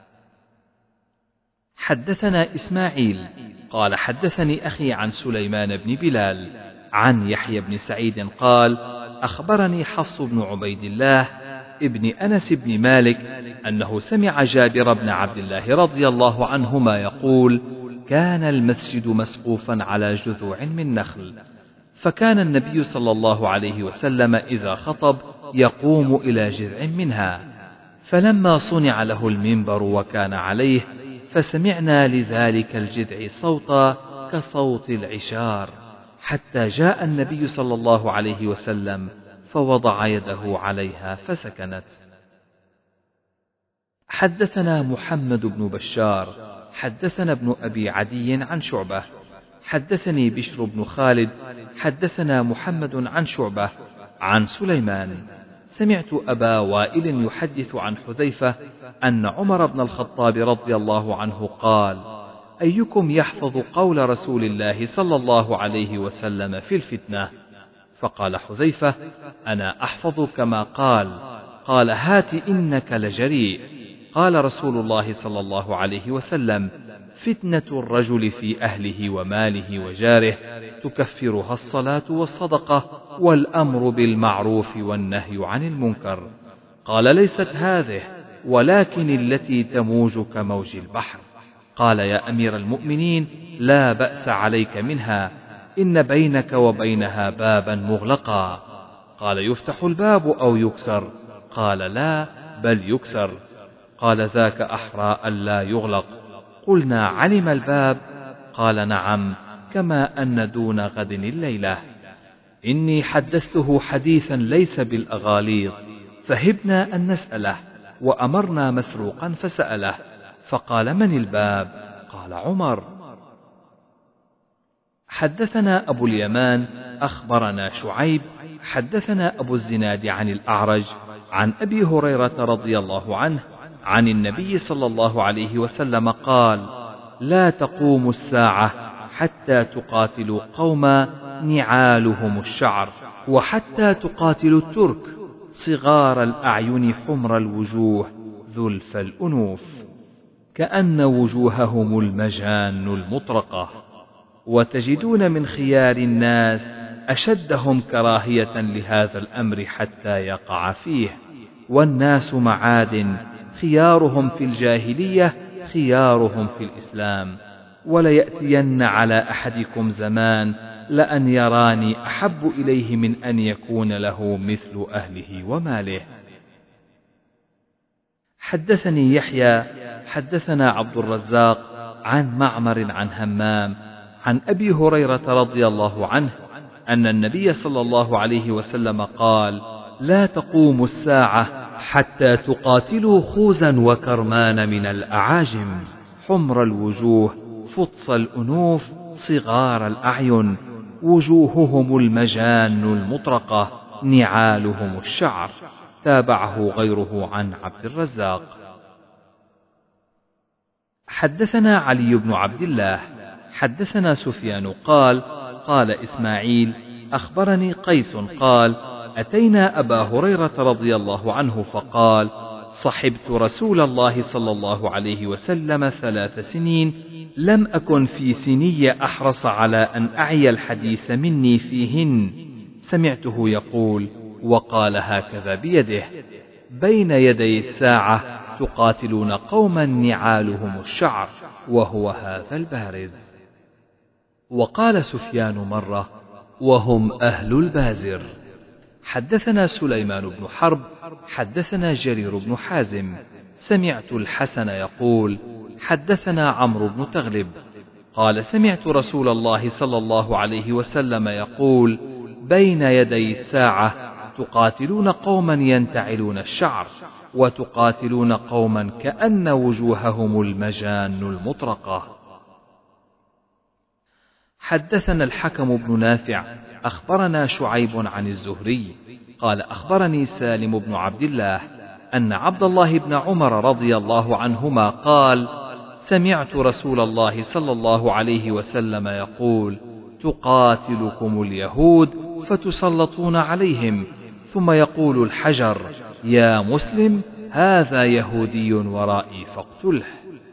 حدثنا إسماعيل قال: حدثني أخي عن سليمان بن بلال عن يحيى بن سعيد قال: أخبرني حفص بن عبيد الله ابن أنس بن مالك أنه سمع جابر بن عبد الله رضي الله عنهما يقول: كان المسجد مسقوفا على جذوع من نخل، فكان النبي صلى الله عليه وسلم إذا خطب يقوم إلى جذع منها، فلما صنع له المنبر وكان عليه فسمعنا لذلك الجذع صوتا كصوت العشار، حتى جاء النبي صلى الله عليه وسلم فوضع يده عليها فسكنت. حدثنا محمد بن بشار حدثنا ابن أبي عدي عن شعبة حدثني بشر بن خالد حدثنا محمد عن شعبة عن سليمان سمعت أبا وائل يحدث عن حذيفة أن عمر بن الخطاب رضي الله عنه قال: أيكم يحفظ قول رسول الله صلى الله عليه وسلم في الفتنة؟ فقال حذيفة: أنا أحفظ كما قال. قال: هات إنك لجريء. قال رسول الله صلى الله عليه وسلم: فتنة الرجل في أهله وماله وجاره تكفرها الصلاة والصدقة والأمر بالمعروف والنهي عن المنكر. قال: ليست هذه، ولكن التي تموج كموج البحر. قال: يا أمير المؤمنين، لا بأس عليك منها، إن بينك وبينها بابا مغلقا. قال: يفتح الباب أو يكسر؟ قال: لا، بل يكسر. قال: ذاك أحرى ألا يغلق. قلنا: علم الباب؟ قال: نعم، كما أن دون غد الليلة. إني حدثته حديثا ليس بالأغاليظ، فهبنا أن نسأله، وأمرنا مسروقا فسأله، فقال: من الباب؟ قال: عمر. حدثنا أبو اليمان أخبرنا شعيب حدثنا أبو الزناد عن الأعرج عن أبي هريرة رضي الله عنه عن النبي صلى الله عليه وسلم قال: لا تقوم الساعة حتى تقاتلوا قوما نعالهم الشعر، وحتى تقاتلوا الترك صغار الأعين حمر الوجوه ذلف الأنوف، كأن وجوههم المجان المطرقة، وتجدون من خيار الناس أشدهم كراهية لهذا الأمر حتى يقع فيه، والناس معادن، خيارهم في الجاهلية خيارهم في الإسلام، وليأتين على أحدكم زمان لأن يراني أحب إليه من أن يكون له مثل أهله وماله. حدثني يحيى حدثنا عبد الرزاق عن معمر عن همام عن أبي هريرة رضي الله عنه أن النبي صلى الله عليه وسلم قال: لا تقوم الساعة حتى تقاتلوا خوزا وكرمان من الأعاجم، حمر الوجوه فطس الأنوف صغار الأعين، وجوههم المجان المطرقة، نعالهم الشعر. تابعه غيره عن عبد الرزاق. حدثنا علي بن عبد الله حدثنا سفيان قال: قال إسماعيل: أخبرني قيس قال: أتينا أبا هريرة رضي الله عنه فقال: صحبت رسول الله صلى الله عليه وسلم ثلاث سنين، لم أكن في سني أحرص على أن أعي الحديث مني فيهن. سمعته يقول وقال هكذا بيده: بين يدي الساعة تقاتلون قوما نعالهم الشعر، وهو هذا البارز. وقال سفيان مرة: وهم أهل البازر. حدثنا سليمان بن حرب حدثنا جرير بن حازم سمعت الحسن يقول: حدثنا عمرو بن تغلب قال: سمعت رسول الله صلى الله عليه وسلم يقول: بين يدي الساعة تقاتلون قوما ينتعلون الشعر، وتقاتلون قوما كأن وجوههم المجان المطرقة. حدثنا الحكم بن نافع أخبرنا شعيب عن الزهري قال: أخبرني سالم بن عبد الله أن عبد الله بن عمر رضي الله عنهما قال: سمعت رسول الله صلى الله عليه وسلم يقول: تقاتلكم اليهود فتسلطون عليهم، ثم يقول الحجر: يا مسلم هذا يهودي ورائي فاقتله.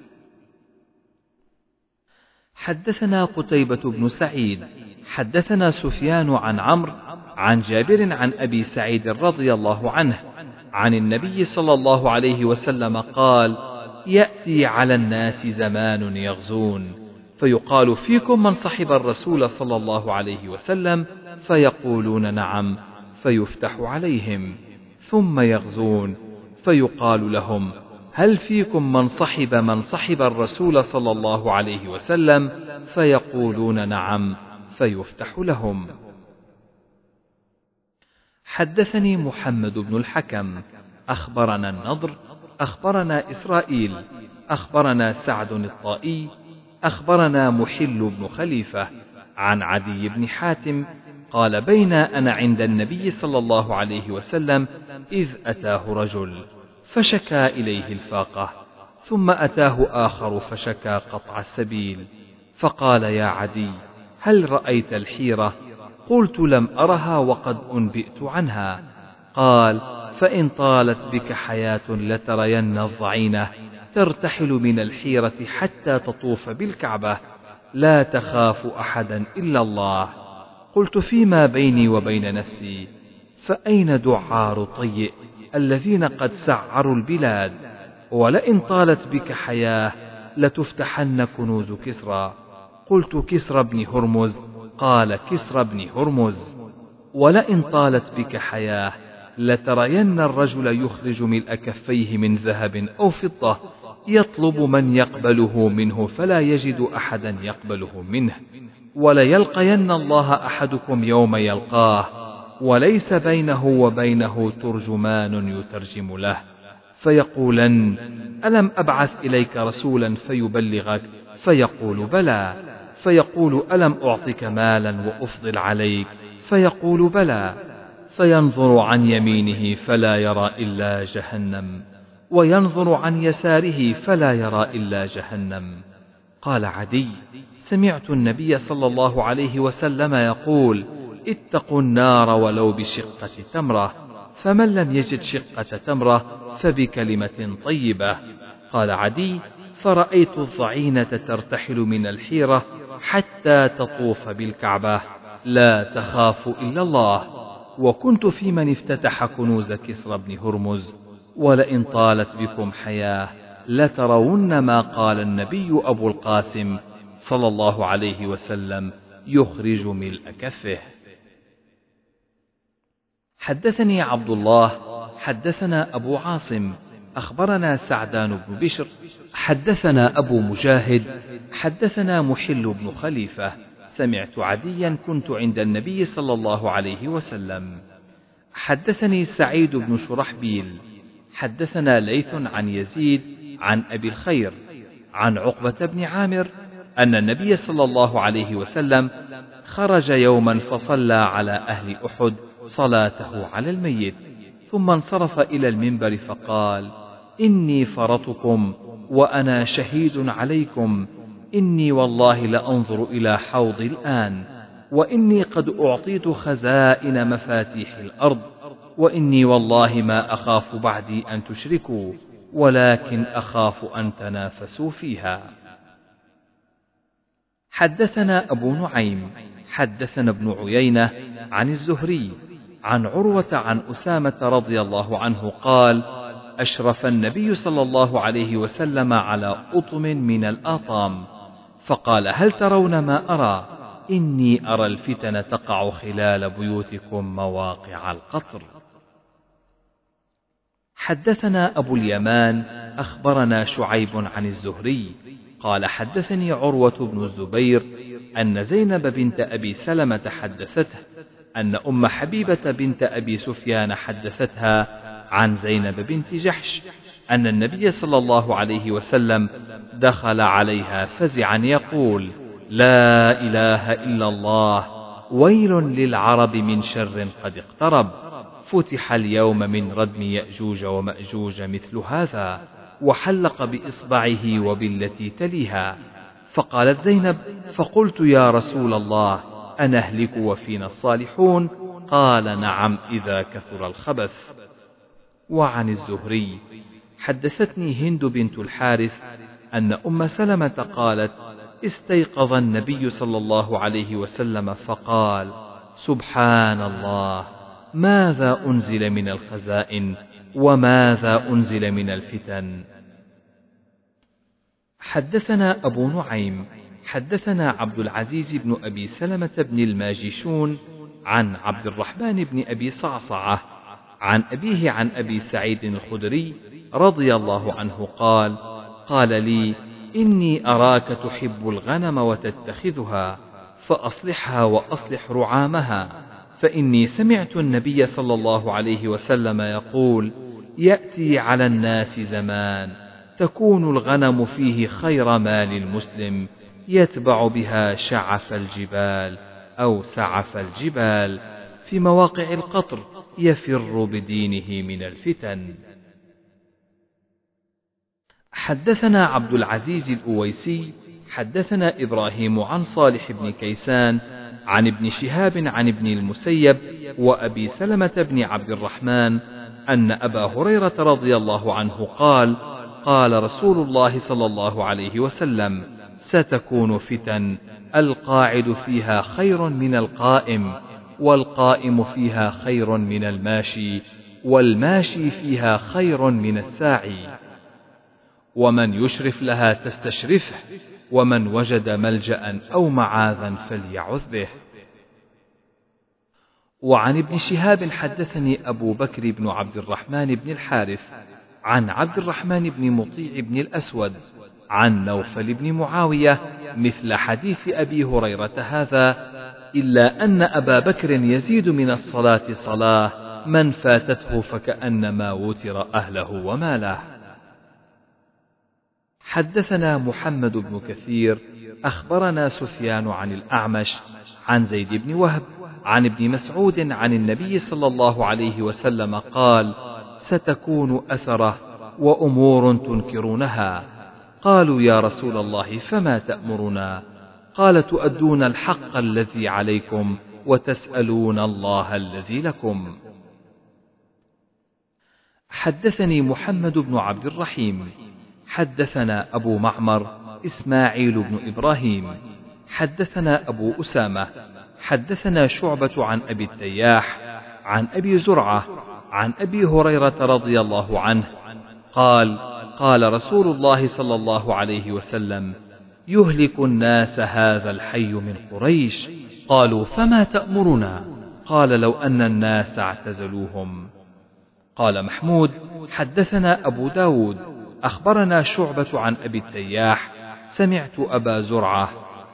حدثنا قتيبة بن سعيد حدثنا سفيان عن عمرو عن جابر عن أبي سعيد رضي الله عنه عن النبي صلى الله عليه وسلم قال: يأتي على الناس زمان يغزون، فيقال: فيكم من صحب الرسول صلى الله عليه وسلم؟ فيقولون: نعم، فيفتح عليهم، ثم يغزون، فيقال لهم: هل فيكم من صحب من صحب الرسول صلى الله عليه وسلم؟ فيقولون: نعم، فيفتح لهم. حدثني محمد بن الحكم أخبرنا النضر أخبرنا إسرائيل أخبرنا سعد الطائي أخبرنا محل بن خليفة عن عدي بن حاتم قال: بين أنا عند النبي صلى الله عليه وسلم إذ أتاه رجل فشكى إليه الفاقة، ثم أتاه آخر فشكى قطع السبيل، فقال: يا عدي هل رأيت الحيرة؟ قلت: لم أرها وقد أنبئت عنها. قال: فإن طالت بك حياة لترين الضعينة ترتحل من الحيرة حتى تطوف بالكعبة، لا تخاف أحدا إلا الله. قلت: فيما بيني وبين نفسي، فأين دعار طيء الذين قد سعروا البلاد؟ ولئن طالت بك حياة لتفتحن كنوز كسرى. قلت: كسرى بن هرمز؟ قال: كسرى بن هرمز. ولئن طالت بك حياة لترين الرجل يخرج ملء كفيه من ذهب أو فضة يطلب من يقبله منه فلا يجد أحدا يقبله منه، وليلقين الله أحدكم يوم يلقاه وليس بينه وبينه ترجمان يترجم له، فيقولن: ألم أبعث إليك رسولا فيبلغك؟ فيقول: بلى. فيقول: ألم أعطك مالا وأفضل عليك؟ فيقول: بلى. فينظر عن يمينه فلا يرى إلا جهنم، وينظر عن يساره فلا يرى إلا جهنم. قال عدي: سمعت النبي صلى الله عليه وسلم يقول: اتقوا النار ولو بشقة تمرة، فمن لم يجد شقة تمرة فبكلمة طيبة. قال عدي: فرأيت الضعينة ترتحل من الحيرة حتى تطوف بالكعبة، لا تخاف إلا الله. وكنت في من افتتح كنوز كسرى بن هرمز. ولئن طالت بكم حياة لترون ما قال النبي أبو القاسم صلى الله عليه وسلم يخرج ملء كفه. حدثني عبد الله حدثنا أبو عاصم أخبرنا سعدان بن بشر حدثنا أبو مجاهد حدثنا محل بن خليفة سمعت عديا كنت عند النبي صلى الله عليه وسلم. حدثني سعيد بن شرحبيل حدثنا ليث عن يزيد عن أبي الخير عن عقبة بن عامر أن النبي صلى الله عليه وسلم خرج يوما فصلى على أهل أحد صلاته على الميت، ثم انصرف إلى المنبر فقال: إني فرطكم وأنا شهيد عليكم، إني والله لأنظر إلى حوضي الآن، وإني قد أعطيت خزائن مفاتيح الأرض، وإني والله ما أخاف بعدي أن تشركوا، ولكن أخاف أن تنافسوا فيها. حدثنا أبو نعيم حدثنا ابن عيينة عن الزهري عن عروة عن أسامة رضي الله عنه قال: أشرف النبي صلى الله عليه وسلم على أطم من الآطام، فقال: هل ترون ما أرى؟ إني أرى الفتن تقع خلال بيوتكم مواقع القطر. حدثنا أبو اليمان أخبرنا شعيب عن الزهري قال: حدثني عروة بن الزبير أن زينب بنت أبي سلمة حدثته أن أم حبيبة بنت أبي سفيان حدثتها عن زينب بنت جحش أن النبي صلى الله عليه وسلم دخل عليها فزعا يقول: لا إله إلا الله، ويل للعرب من شر قد اقترب، فتح اليوم من ردم يأجوج ومأجوج مثل هذا، وحلق بإصبعه وبالتي تليها. فقالت زينب: فقلت يا رسول الله أنهلك وفينا الصالحون؟ قال: نعم إذا كثر الخبث. وعن الزهري حدثتني هند بنت الحارث أن أم سلمة قالت: استيقظ النبي صلى الله عليه وسلم فقال: سبحان الله، ماذا أنزل من الخزائن وماذا أنزل من الفتن. حدثنا أبو نعيم حدثنا عبد العزيز بن أبي سلمة بن الماجشون عن عبد الرحمن بن أبي صعصعة عن أبيه عن أبي سعيد الخدري رضي الله عنه قال: قال لي: إني أراك تحب الغنم وتتخذها، فأصلحها وأصلح رعامها، فإني سمعت النبي صلى الله عليه وسلم يقول: يأتي على الناس زمان تكون الغنم فيه خير مال المسلم، يتبع بها شعف الجبال أو سعف الجبال، في مواقع القطر، يفر بدينه من الفتن. حدثنا عبد العزيز الأويسي حدثنا إبراهيم عن صالح بن كيسان عن ابن شهاب عن ابن المسيب وأبي سلمة بن عبد الرحمن أن أبا هريرة رضي الله عنه قال: قال رسول الله صلى الله عليه وسلم: ستكون فتن القاعد فيها خير من القائم، والقائم فيها خير من الماشي، والماشي فيها خير من الساعي، ومن يشرف لها تستشرفه، ومن وجد ملجأ أو معاذا فليعذ به. وعن ابن شهاب حدثني أبو بكر بن عبد الرحمن بن الحارث عن عبد الرحمن بن مطيع بن الأسود عن نوفل بن معاوية مثل حديث أبي هريرة هذا، إلا أن أبا بكر يزيد من الصلاة صلاة من فاتته فكأنما وتر أهله وماله. حدثنا محمد بن كثير أخبرنا سفيان عن الأعمش عن زيد بن وهب عن ابن مسعود عن النبي صلى الله عليه وسلم قال: ستكون أثرة وأمور تنكرونها. قالوا: يا رسول الله فما تأمرنا؟ قال: تؤدون الحق الذي عليكم وتسألون الله الذي لكم. حدثني محمد بن عبد الرحيم حدثنا أبو معمر إسماعيل بن إبراهيم حدثنا أبو أسامة حدثنا شعبة عن أبي التياح عن أبي زرعة عن أبي هريرة رضي الله عنه قال: قال رسول الله صلى الله عليه وسلم: يهلك الناس هذا الحي من قريش. قالوا: فما تأمرنا؟ قال: لو أن الناس اعتزلوهم. قال محمود: حدثنا أبو داود أخبرنا شعبة عن أبي التياح سمعت أبا زرعة.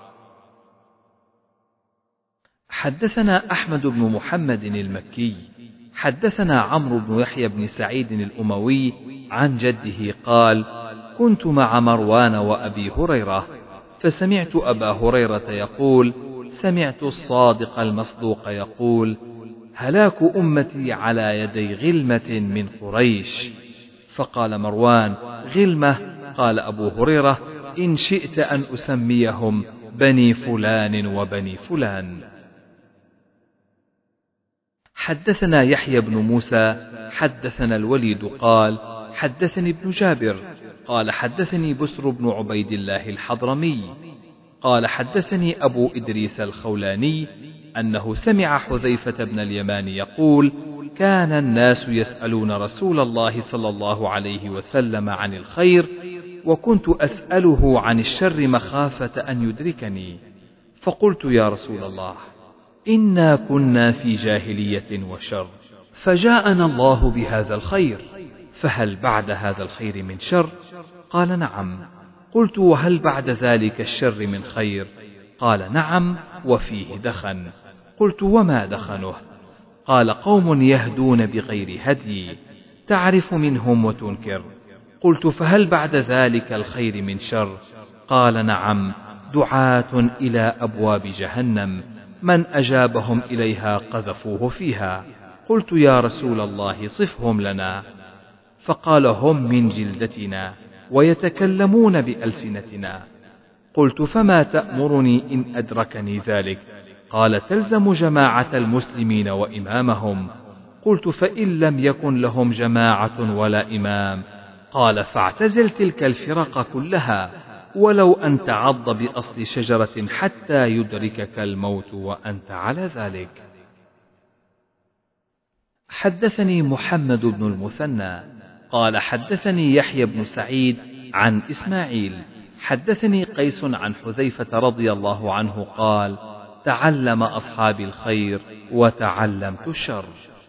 حدثنا أحمد بن محمد المكي حدثنا عمرو بن يحيى بن سعيد الأموي عن جده قال: كنت مع مروان وأبي هريرة فسمعت أبا هريرة يقول: سمعت الصادق المصدوق يقول: هلاك أمتي على يدي غلمة من قريش. فقال مروان: غلمة؟ قال أبو هريرة: إن شئت أن أسميهم بني فلان وبني فلان. حدثنا يحيى بن موسى حدثنا الوليد قال حدثني ابن جابر قال حدثني بسر بن عبيد الله الحضرمي قال حدثني أبو إدريس الخولاني أنه سمع حذيفة بن اليمان يقول كان الناس يسألون رسول الله صلى الله عليه وسلم عن الخير وكنت أسأله عن الشر مخافة أن يدركني، فقلت يا رسول الله إنا كنا في جاهلية وشر، فجاءنا الله بهذا الخير، فهل بعد هذا الخير من شر؟ قال نعم. قلت وهل بعد ذلك الشر من خير؟ قال نعم وفيه دخن. قلت وما دخنه؟ قال قوم يهدون بغير هدي تعرف منهم وتنكر. قلت فهل بعد ذلك الخير من شر؟ قال نعم دعاة إلى أبواب جهنم من أجابهم إليها قذفوه فيها. قلت يا رسول الله صفهم لنا، فقال هم من جلدتنا ويتكلمون بألسنتنا. قلت فما تأمرني إن أدركني ذلك؟ قال تلزم جماعة المسلمين وإمامهم. قلت فإن لم يكن لهم جماعة ولا إمام؟ قال فاعتزل تلك الفرق كلها ولو أن تعض بأصل شجرة حتى يدركك الموت وأنت على ذلك. حدثني محمد بن المثنى قال حدثني يحيى بن سعيد عن إسماعيل حدثني قيس عن حذيفة رضي الله عنه قال تعلم أصحابي الخير وتعلمت الشر.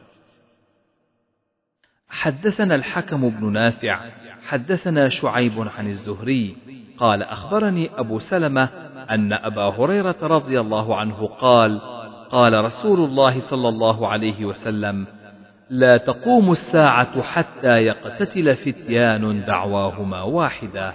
حدثنا الحكم بن نافع حدثنا شعيب عن الزهري قال أخبرني أبو سلمة أن أبا هريرة رضي الله عنه قال قال رسول الله صلى الله عليه وسلم لا تقوم الساعة حتى يقتتل فتيان دعواهما واحدة.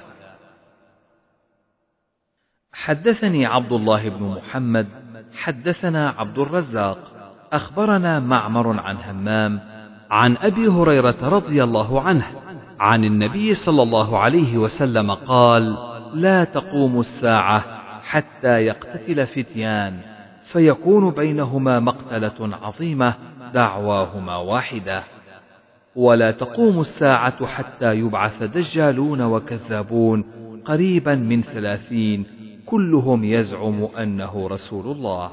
حدثني عبد الله بن محمد حدثنا عبد الرزاق أخبرنا معمر عن همام عن أبي هريرة رضي الله عنه عن النبي صلى الله عليه وسلم قال لا تقوم الساعة حتى يقتتل فتيان فيكون بينهما مقتلة عظيمة دعواهما واحدة، ولا تقوم الساعة حتى يبعث دجالون وكذابون قريبا من ثلاثين كلهم يزعم أنه رسول الله.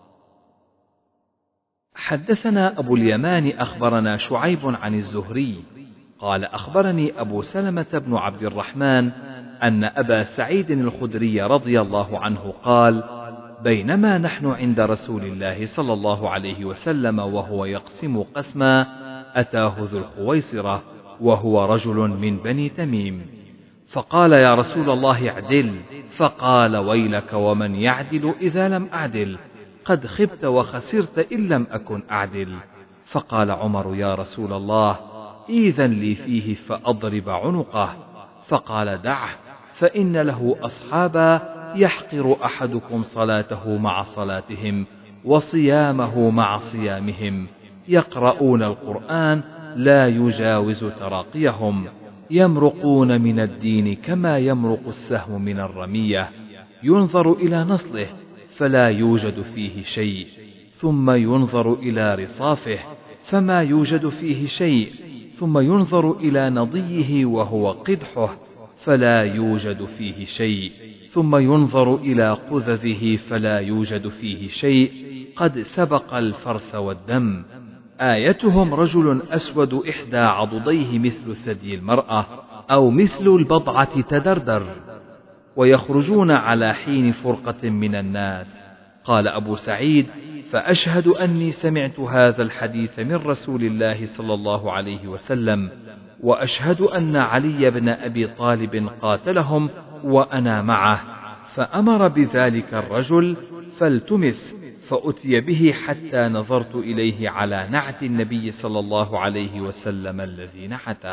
حدثنا أبو اليمان أخبرنا شعيب عن الزهري قال أخبرني أبو سلمة بن عبد الرحمن أن أبا سعيد الخدري رضي الله عنه قال بينما نحن عند رسول الله صلى الله عليه وسلم وهو يقسم قسما أتاه ذو الخويصرة وهو رجل من بني تميم فقال يا رسول الله اعدل، فقال ويلك ومن يعدل إذا لم أعدل، قد خبت وخسرت إن لم أكن أعدل. فقال عمر يا رسول الله إذن لي فيه فأضرب عنقه، فقال دعه فإن له أصحابا يحقر أحدكم صلاته مع صلاتهم وصيامه مع صيامهم يقرؤون القرآن لا يجاوز تراقيهم يمرقون من الدين كما يمرق السهم من الرمية ينظر إلى نصله فلا يوجد فيه شيء ثم ينظر إلى رصافه فما يوجد فيه شيء ثم ينظر إلى نضيه وهو قدحه فلا يوجد فيه شيء ثم ينظر إلى قذذه فلا يوجد فيه شيء قد سبق الفرث والدم. آيتهم رجل أسود إحدى عضديه مثل ثدي المرأة أو مثل البضعة تدردر ويخرجون على حين فرقة من الناس. قال أبو سعيد فأشهد أني سمعت هذا الحديث من رسول الله صلى الله عليه وسلم، وأشهد أن علي بن أبي طالب قاتلهم وأنا معه، فأمر بذلك الرجل فالتمس فأتي به حتى نظرت إليه على نعت النبي صلى الله عليه وسلم الذي نعته.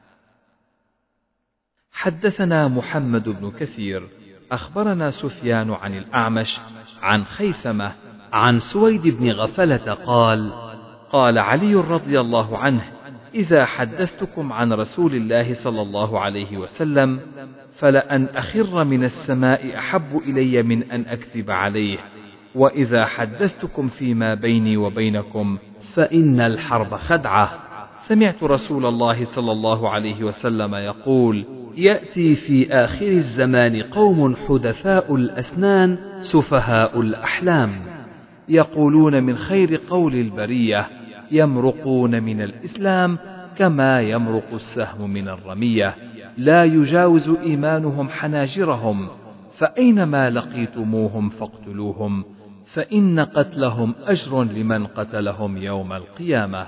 حدثنا محمد بن كثير أخبرنا سفيان عن الأعمش عن خيثمة عن سويد بن غفلة قال قال علي رضي الله عنه إذا حدثتكم عن رسول الله صلى الله عليه وسلم فلأن أخر من السماء أحب إلي من أن أكذب عليه، وإذا حدثتكم فيما بيني وبينكم فإن الحرب خدعة. سمعت رسول الله صلى الله عليه وسلم يقول: يأتي في آخر الزمان قوم حدثاء الأسنان سفهاء الأحلام، يقولون من خير قول البرية، يمرقون من الإسلام كما يمرق السهم من الرمية، لا يجاوز إيمانهم حناجرهم، فأينما لقيتموهم فاقتلوهم، فإن قتلهم أجر لمن قتلهم يوم القيامة.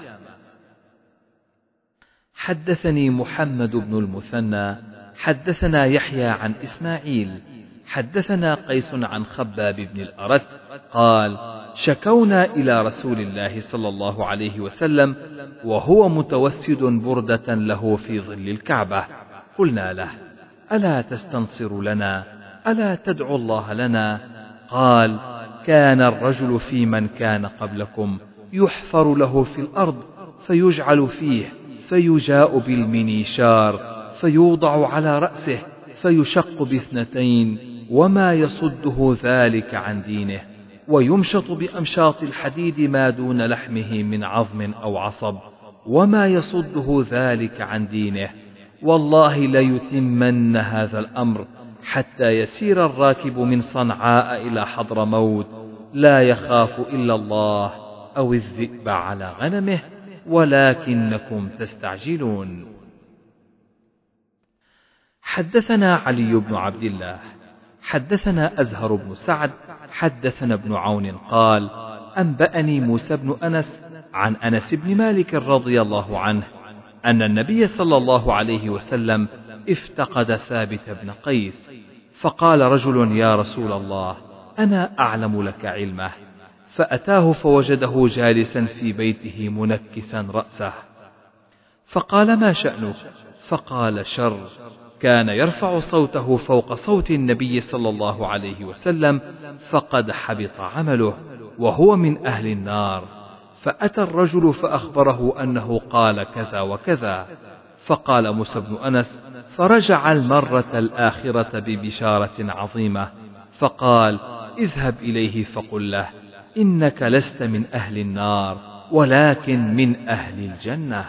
حدثني محمد بن المثنى حدثنا يحيى عن إسماعيل حدثنا قيس عن خباب بن الأرت قال: شكونا إلى رسول الله صلى الله عليه وسلم وهو متوسد بردة له في ظل الكعبة، قلنا له: ألا تستنصر لنا؟ ألا تدعو الله لنا؟ قال: كان الرجل في من كان قبلكم يحفر له في الأرض فيجعل فيه، فيجاء بالمنيشار فيوضع على رأسه فيشق باثنتين، وما يصده ذلك عن دينه، ويمشط بأمشاط الحديد ما دون لحمه من عظم أو عصب، وما يصده ذلك عن دينه. والله ليتمن هذا الأمر حتى يسير الراكب من صنعاء إلى حضرموت لا يخاف إلا الله أو الذئب على غنمه، ولكنكم تستعجلون. حدثنا علي بن عبد الله حدثنا أزهر بن سعد حدثنا ابن عون قال: أنبأني موسى بن أنس عن أنس بن مالك رضي الله عنه أن النبي صلى الله عليه وسلم افتقد ثابت بن قيس، فقال رجل: يا رسول الله، أنا أعلم لك علمه. فأتاه فوجده جالسا في بيته منكسا رأسه، فقال: ما شأنك؟ فقال: شر، كان يرفع صوته فوق صوت النبي صلى الله عليه وسلم، فقد حبط عمله وهو من أهل النار. فأتى الرجل فأخبره أنه قال كذا وكذا، فقال موسى بن أنس: فرجع المرة الآخرة ببشارة عظيمة، فقال: اذهب إليه فقل له: إنك لست من أهل النار ولكن من أهل الجنة.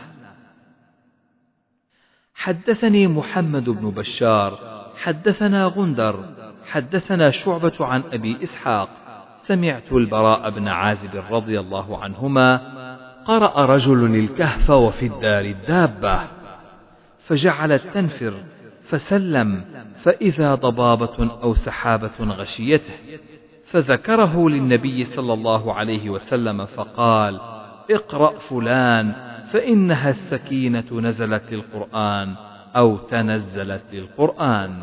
حدثني محمد بن بشار حدثنا غندر حدثنا شعبة عن أبي إسحاق سمعت البراء بن عازب رضي الله عنهما قرأ رجل الكهف وفي الدار الدابة، فجعلت تنفر، فسلم فإذا ضبابة أو سحابة غشيته، فذكره للنبي صلى الله عليه وسلم فقال: اقرأ فلان فإنها السكينة نزلت للقرآن أو تنزلت للقرآن.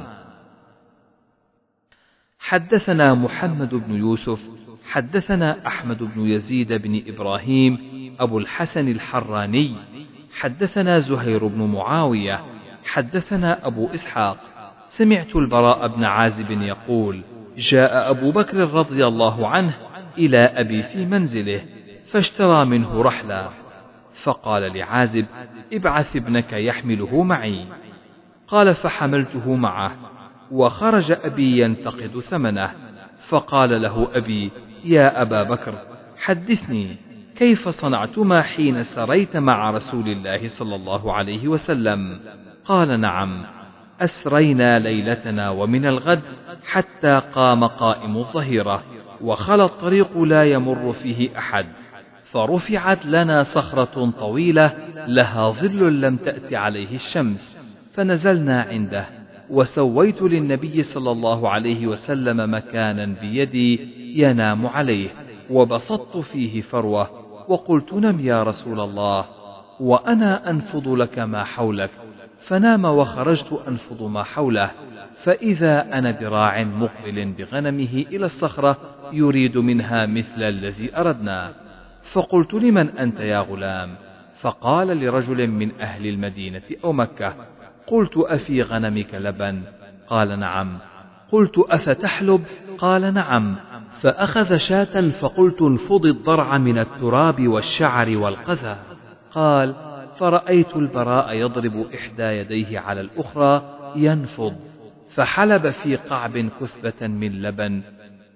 حدثنا محمد بن يوسف حدثنا أحمد بن يزيد بن إبراهيم أبو الحسن الحراني حدثنا زهير بن معاوية حدثنا أبو إسحاق سمعت البراء بن عازب يقول: جاء أبو بكر رضي الله عنه إلى أبي في منزله فاشترى منه رحلا، فقال لعازب: ابعث ابنك يحمله معي. قال: فحملته معه، وخرج أبي ينتقد ثمنه، فقال له أبي: يا أبا بكر، حدثني كيف صنعتما حين سريت مع رسول الله صلى الله عليه وسلم؟ قال: نعم، أسرينا ليلتنا ومن الغد حتى قام قائم الظهيرة، وخلى الطريق لا يمر فيه أحد، فرفعت لنا صخرة طويلة لها ظل لم تأت عليه الشمس، فنزلنا عنده، وسويت للنبي صلى الله عليه وسلم مكانا بيدي ينام عليه، وبسطت فيه فروة، وقلت: نم يا رسول الله، وأنا أنفض لك ما حولك. فنام، وخرجت أنفض ما حوله، فإذا أنا براع مقبل بغنمه إلى الصخرة يريد منها مثل الذي أردنا، فقلت: لمن أنت يا غلام؟ فقال: لرجل من أهل المدينة أو مكة. قلت: أفي غنمك لبن؟ قال: نعم. قلت: أفتحلب؟ قال: نعم. فأخذ شاة، فقلت: انفض الضرع من التراب والشعر والقذى. قال: فرأيت البراء يضرب إحدى يديه على الأخرى ينفض، فحلب في قعب كثبة من لبن،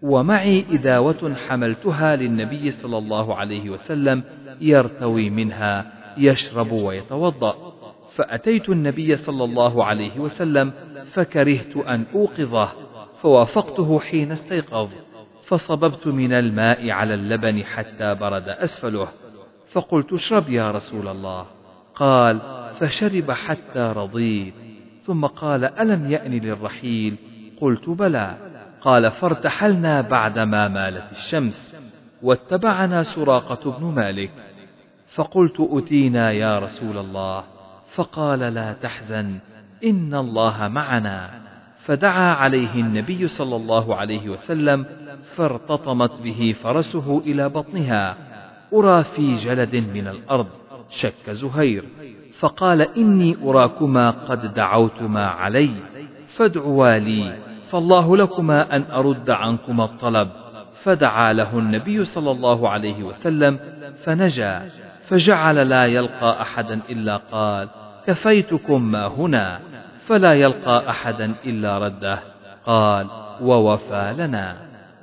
ومعي إداوة حملتها للنبي صلى الله عليه وسلم يرتوي منها يشرب ويتوضأ، فأتيت النبي صلى الله عليه وسلم فكرهت أن أوقظه، فوافقته حين استيقظ، فصببت من الماء على اللبن حتى برد أسفله، فقلت اشرب يا رسول الله، قال فشرب حتى رضيت، ثم قال ألم يأن للرحيل؟ قلت بلى، قال فارتحلنا بعدما مالت الشمس، واتبعنا سراقة بن مالك، فقلت أتينا يا رسول الله، فقال لا تحزن إن الله معنا، فدعا عليه النبي صلى الله عليه وسلم فارتطمت به فرسه إلى بطنها، أرى في جلد من الأرض، شك زهير، فقال إني أراكما قد دعوتما علي، فادعوا لي فالله لكما أن أرد عنكما الطلب، فدعا له النبي صلى الله عليه وسلم فنجا، فجعل لا يلقى أحدا إلا قال كفيتكم ما هنا، فلا يلقى أحدا إلا رده، قال ووفى لنا.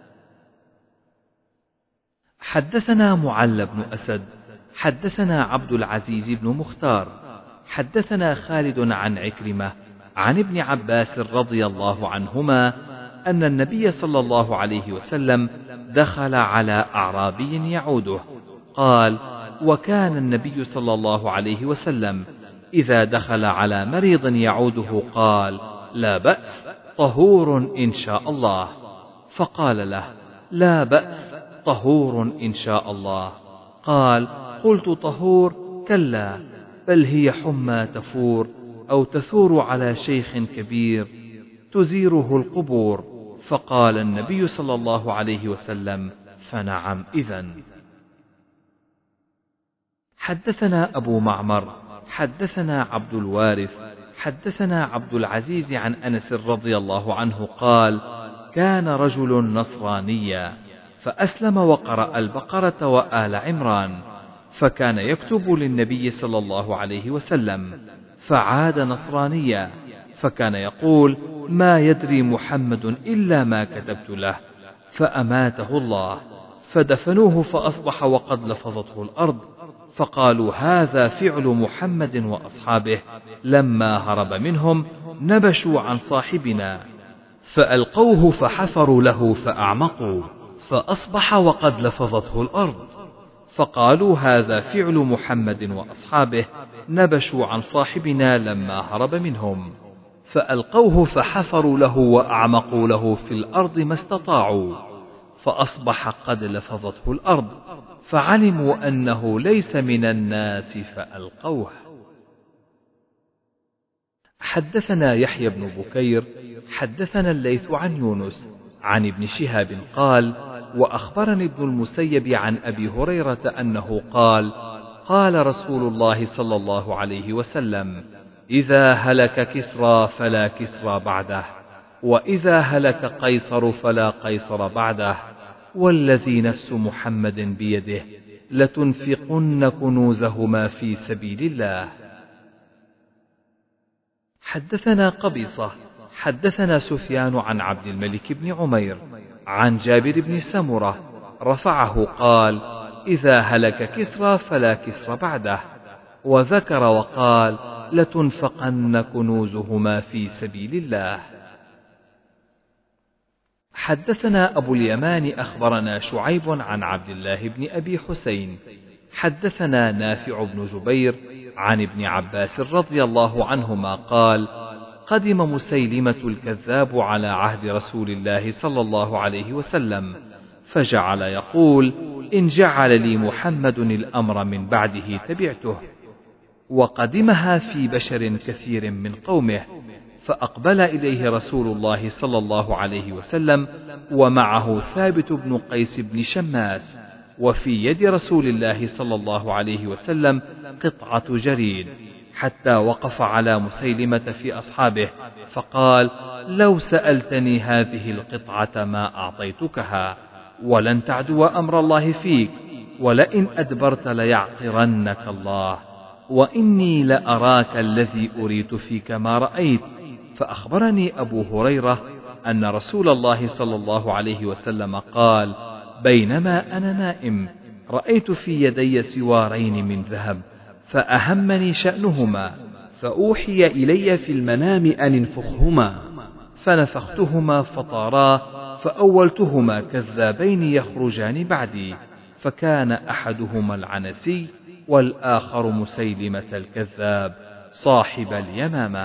حدثنا معل بن أسد حدثنا عبد العزيز بن مختار حدثنا خالد عن عكرمة عن ابن عباس رضي الله عنهما أن النبي صلى الله عليه وسلم دخل على أعرابي يعوده، قال وكان النبي صلى الله عليه وسلم إذا دخل على مريض يعوده قال لا بأس طهور إن شاء الله، فقال له لا بأس طهور إن شاء الله، قال قلت طهور كلا بل هي حمى تفور أو تثور على شيخ كبير تزيره القبور، فقال النبي صلى الله عليه وسلم فنعم إذن. حدثنا أبو معمر حدثنا عبد الوارث حدثنا عبد العزيز عن أنس رضي الله عنه قال كان رجل نصرانيا فأسلم وقرأ البقرة وآل عمران، فكان يكتب للنبي صلى الله عليه وسلم، فعاد نصرانيا، فكان يقول ما يدري محمد إلا ما كتبت له، فأماته الله، فدفنوه فأصبح وقد لفظته الأرض، فقالوا هذا فعل محمد وأصحابه، لما هرب منهم نبشوا عن صاحبنا فألقوه فحفروا له فأعمقوا، فأصبح وقد لفظته الأرض، فقالوا هذا فعل محمد وأصحابه، نبشوا عن صاحبنا لما هرب منهم، فألقوه فحفروا له وأعمقوا له في الأرض ما استطاعوا، فأصبح قد لفظته الأرض، فعلموا أنه ليس من الناس فألقوه. حدثنا يحيى بن بكير حدثنا الليث عن يونس عن ابن شهاب قال وأخبرني ابن المسيب عن أبي هريرة أنه قال قال رسول الله صلى الله عليه وسلم إذا هلك كسرى فلا كسرى بعده، وإذا هلك قيصر فلا قيصر بعده، والذي نفس محمد بيده لتنفقن كنوزهما في سبيل الله. حدثنا قبيصة حدثنا سفيان عن عبد الملك بن عمير عن جابر بن سمرة رفعه قال إذا هلك كسرى فلا كسرى بعده، وذكر وقال لتنفقن كنوزهما في سبيل الله. حدثنا أبو اليمان أخبرنا شعيب عن عبد الله بن أبي حسين حدثنا نافع بن جبير عن ابن عباس رضي الله عنهما قال قدم مسيلمة الكذاب على عهد رسول الله صلى الله عليه وسلم، فجعل يقول إن جعل لي محمد الأمر من بعده تبعته، وقدمها في بشر كثير من قومه، فأقبل إليه رسول الله صلى الله عليه وسلم ومعه ثابت بن قيس بن شماس، وفي يد رسول الله صلى الله عليه وسلم قطعة جريد، حتى وقف على مسيلمة في أصحابه فقال لو سألتني هذه القطعة ما أعطيتكها، ولن تعدو أمر الله فيك، ولئن أدبرت ليعقرنك الله، وإني لأراك الذي أريت فيك ما رأيت. فأخبرني أبو هريرة أن رسول الله صلى الله عليه وسلم قال: بينما أنا نائم رأيت في يدي سوارين من ذهب فأهمني شأنهما، فأوحي إلي في المنام أن انفخهما، فنفختهما فطارا، فأولتهما كذابين يخرجان بعدي، فكان أحدهما العنسي والآخر مسيلمة الكذاب صاحب اليمامة.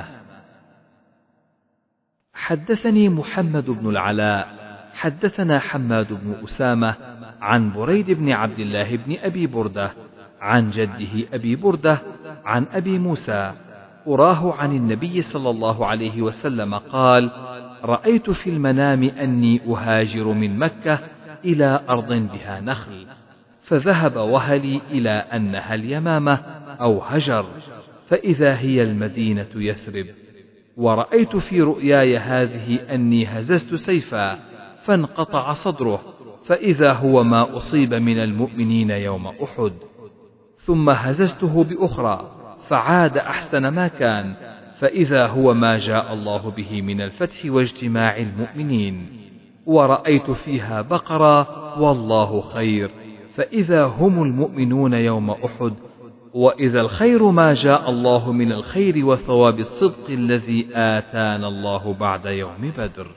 حدثني محمد بن العلاء حدثنا حماد بن أسامة عن بريد بن عبد الله بن أبي بردة عن جده أبي بردة عن أبي موسى أراه عن النبي صلى الله عليه وسلم قال: رأيت في المنام أني أهاجر من مكة إلى أرض بها نخل، فذهب وهلي إلى أنها اليمامة أو هجر، فإذا هي المدينة يثرب. ورأيت في رؤياي هذه أني هززت سيفا فانقطع صدره، فإذا هو ما أصيب من المؤمنين يوم أحد، ثم هززته بأخرى فعاد أحسن ما كان، فإذا هو ما جاء الله به من الفتح واجتماع المؤمنين. ورأيت فيها بقرة والله خير، فإذا هم المؤمنون يوم أحد، وإذا الخير ما جاء الله من الخير وثواب الصدق الذي آتانا الله بعد يوم بدر.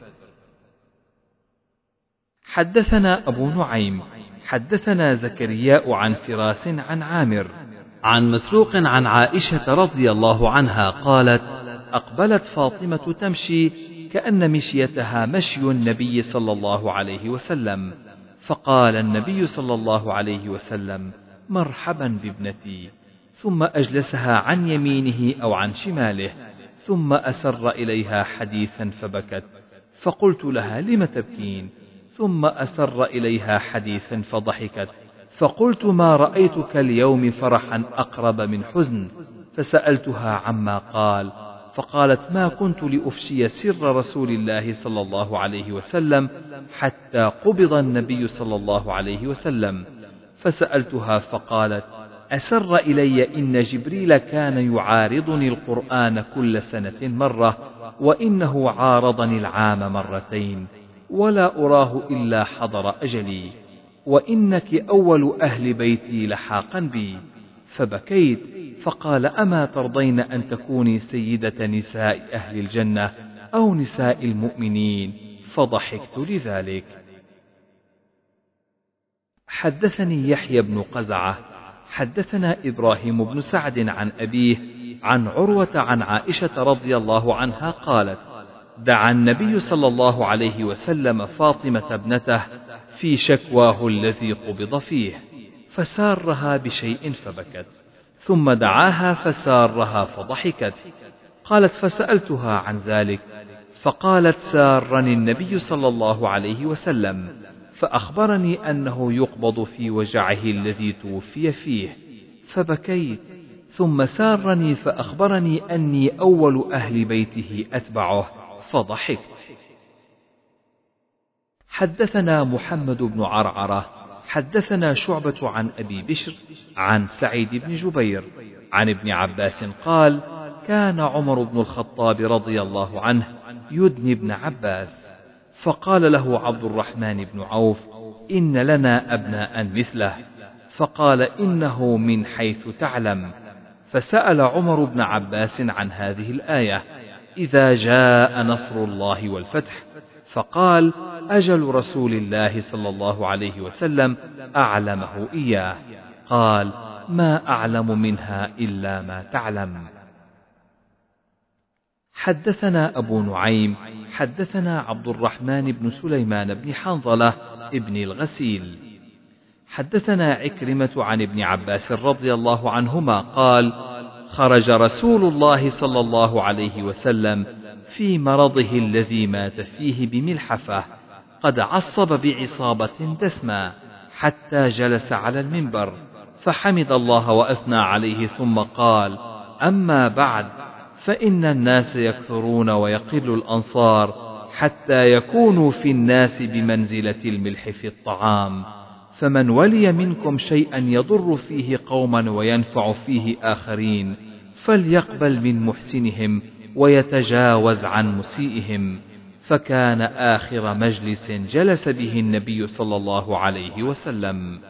حدثنا أبو نعيم حدثنا زكرياء عن فراس عن عامر عن مسروق عن عائشة رضي الله عنها قالت: أقبلت فاطمة تمشي كأن مشيتها مشي النبي صلى الله عليه وسلم، فقال النبي صلى الله عليه وسلم: مرحبا بابنتي، ثم أجلسها عن يمينه أو عن شماله، ثم أسر إليها حديثا فبكت، فقلت لها: لم تبكين؟ ثم أسر إليها حديثا فضحكت، فقلت: ما رأيتك اليوم فرحا أقرب من حزن، فسألتها عما قال، فقالت: ما كنت لأفشي سر رسول الله صلى الله عليه وسلم حتى قبض النبي صلى الله عليه وسلم. فسألتها فقالت: أسر إلي إن جبريل كان يعارضني القرآن كل سنة مرة، وإنه عارضني العام مرتين، ولا أراه إلا حضر أجلي، وإنك أول أهل بيتي لحاقا بي. فبكيت، فقال: أما ترضين أن تكوني سيدة نساء أهل الجنة أو نساء المؤمنين؟ فضحكت لذلك. حدثني يحيى بن قزعة حدثنا إبراهيم بن سعد عن أبيه عن عروة عن عائشة رضي الله عنها قالت: دعا النبي صلى الله عليه وسلم فاطمة ابنته في شكواه الذي قبض فيه، فسارها بشيء فبكت، ثم دعاها فسارها فضحكت. قالت: فسألتها عن ذلك، فقالت: سارني النبي صلى الله عليه وسلم، فأخبرني أنه يقبض في وجعه الذي توفي فيه، فبكيت، ثم سارني فأخبرني أني أول أهل بيته أتبعه، فضحكت. حدثنا محمد بن عرعرة حدثنا شعبة عن أبي بشر عن سعيد بن جبير عن ابن عباس قال: كان عمر بن الخطاب رضي الله عنه يدني ابن عباس، فقال له عبد الرحمن بن عوف: إن لنا أبناء مثله، فقال: إنه من حيث تعلم. فسأل عمر بن عباس عن هذه الآية: إذا جاء نصر الله والفتح، فقال: أجل رسول الله صلى الله عليه وسلم أعلمه إياه. قال: ما أعلم منها إلا ما تعلم. حدثنا أبو نعيم حدثنا عبد الرحمن بن سليمان بن حنظلة ابن الغسيل حدثنا عكرمة عن ابن عباس رضي الله عنهما قال: خرج رسول الله صلى الله عليه وسلم في مرضه الذي مات فيه بملحفة، قد عصب بعصابة دسمة، حتى جلس على المنبر فحمد الله وأثنى عليه، ثم قال: أما بعد، فإن الناس يكثرون ويقل الأنصار، حتى يكونوا في الناس بمنزلة الملح في الطعام، فمن ولي منكم شيئا يضر فيه قوما وينفع فيه آخرين، فليقبل من محسنهم ويتجاوز عن مسيئهم، فكان آخر مجلس جلس به النبي صلى الله عليه وسلم.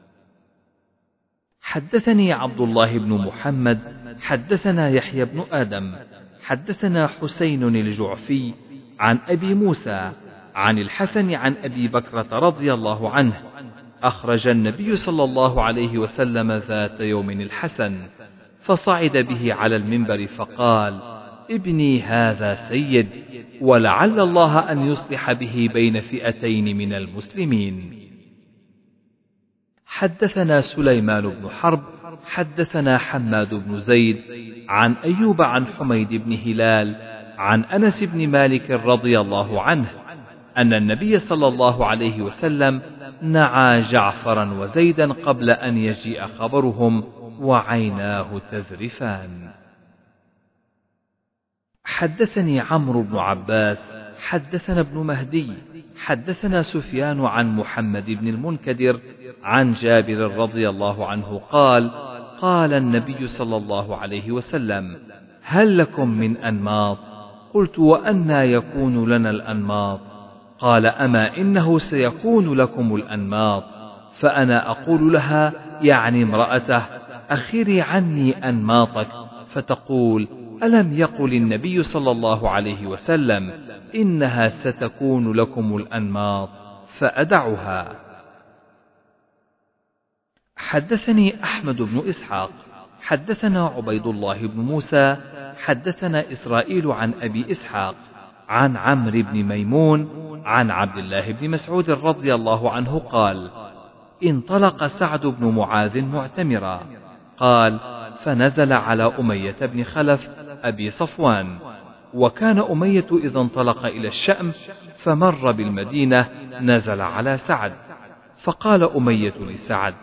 حدثني عبد الله بن محمد حدثنا يحيى بن آدم حدثنا حسين الجعفي عن أبي موسى عن الحسن عن أبي بكرة رضي الله عنه أخرج النبي صلى الله عليه وسلم ذات يوم الحسن فصعد به على المنبر فقال: ابني هذا سيد، ولعل الله أن يصلح به بين فئتين من المسلمين. حدثنا سليمان بن حرب حدثنا حماد بن زيد عن أيوب عن حميد بن هلال عن أنس بن مالك رضي الله عنه أن النبي صلى الله عليه وسلم نعى جعفرا وزيدا قبل أن يجيء خبرهم وعيناه تذرفان. حدثني عمرو بن عباس حدثنا ابن مهدي حدثنا سفيان عن محمد بن المنكدر عن جابر رضي الله عنه قال: قال النبي صلى الله عليه وسلم: هل لكم من أنماط؟ قلت: وأنى يكون لنا الأنماط؟ قال: أما إنه سيكون لكم الأنماط. فأنا أقول لها، يعني امرأته: أخري عني أنماطك، فتقول: ألم يقل النبي صلى الله عليه وسلم إنها ستكون لكم الأنماط؟ فأدعها. حدثني أحمد بن إسحاق حدثنا عبيد الله بن موسى حدثنا إسرائيل عن أبي إسحاق عن عمرو بن ميمون عن عبد الله بن مسعود رضي الله عنه قال: انطلق سعد بن معاذ معتمرا. قال: فنزل على أمية بن خلف أبي صفوان، وكان أمية إذا انطلق إلى الشأم فمر بالمدينة نزل على سعد، فقال أمية لسعد: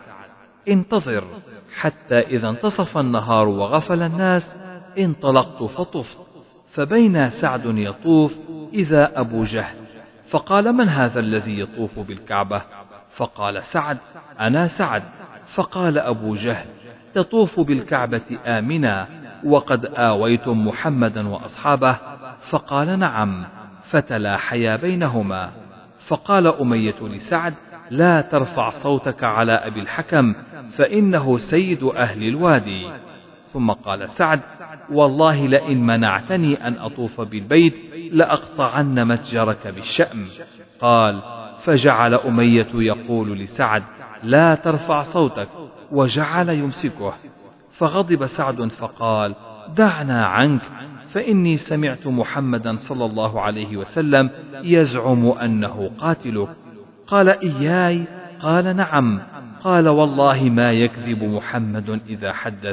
انتظر حتى إذا انتصف النهار وغفل الناس انطلقت فطفت، فبين سعد يطوف إذا أبو جهل، فقال: من هذا الذي يطوف بالكعبة؟ فقال سعد: أنا سعد. فقال أبو جهل: تطوف بالكعبة آمنا وقد آويتم محمدا وأصحابه؟ فقال: نعم. فتلاحيا بينهما. فقال أمية لسعد: لا ترفع صوتك على أبي الحكم فإنه سيد أهل الوادي. ثم قال سعد: والله لئن منعتني أن أطوف بالبيت لأقطعن متجرك بالشأم. قال: فجعل أمية يقول لسعد: لا ترفع صوتك، وجعل يمسكه. فغضب سعد فقال: دعنا عنك، فإني سمعت محمدا صلى الله عليه وسلم يزعم أنه قاتلك. قال: إياي؟ قال: نعم. قال: والله ما يكذب محمد إذا حدث.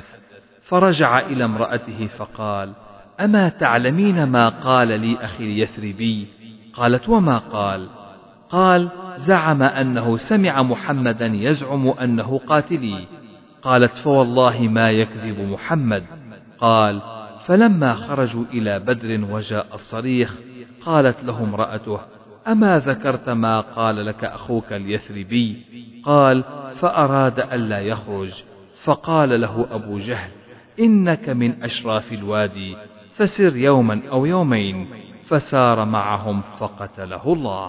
فرجع إلى امرأته فقال: أما تعلمين ما قال لي أخي اليثربي؟ قالت: وما قال؟ قال: زعم أنه سمع محمدا يزعم أنه قاتلي. قالت: فوالله ما يكذب محمد. قال: فلما خرجوا إلى بدر وجاء الصريخ قالت له امرأته: أما ذكرت ما قال لك أخوك اليثربي؟ قال: فأراد ألا يخرج. فقال له أبو جهل: إنك من أشراف الوادي، فسر يوما أو يومين. فسار معهم فقتله الله.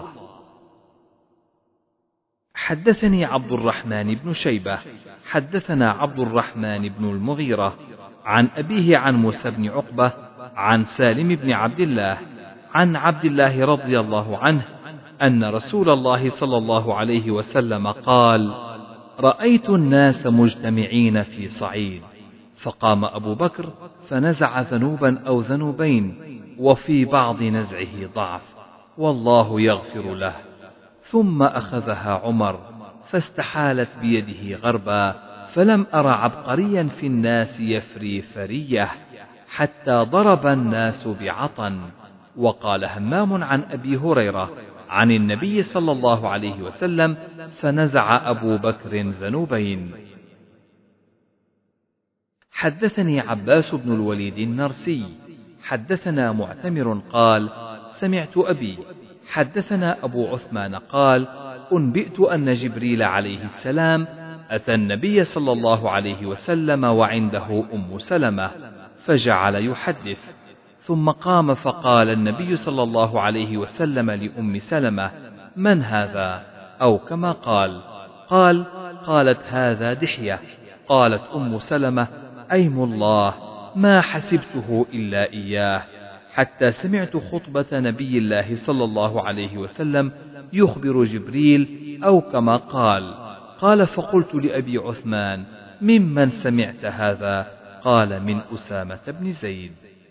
حدثني عبد الرحمن بن شيبة حدثنا عبد الرحمن بن المغيرة عن أبيه عن موسى بن عقبة عن سالم بن عبد الله عن عبد الله رضي الله عنه أن رسول الله صلى الله عليه وسلم قال: رأيت الناس مجتمعين في صعيد، فقام أبو بكر فنزع ذنوبا أو ذنوبين، وفي بعض نزعه ضعف، والله يغفر له. ثم أخذها عمر فاستحالت بيده غربا، فلم أر عبقريا في الناس يفري فريه حتى ضرب الناس بعطن. وقال همام عن أبي هريرة عن النبي صلى الله عليه وسلم: فنزع أبو بكر ذنوبين. حدثني عباس بن الوليد النرسي حدثنا معتمر قال: سمعت أبي حدثنا أبو عثمان قال: أنبئت أن جبريل عليه السلام أتى النبي صلى الله عليه وسلم وعنده أم سلمة، فجعل يحدث، ثم قام فقال النبي صلى الله عليه وسلم لأم سلمة: من هذا؟ أو كما قال. قال: قالت: هذا دحية. قالت أم سلمة: أيم الله ما حسبته إلا إياه، حتى سمعت خطبة نبي الله صلى الله عليه وسلم يخبر جبريل أو كما قال. قال: فقلت لأبي عثمان: ممن سمعت هذا؟ قال: من أسامة بن زيد.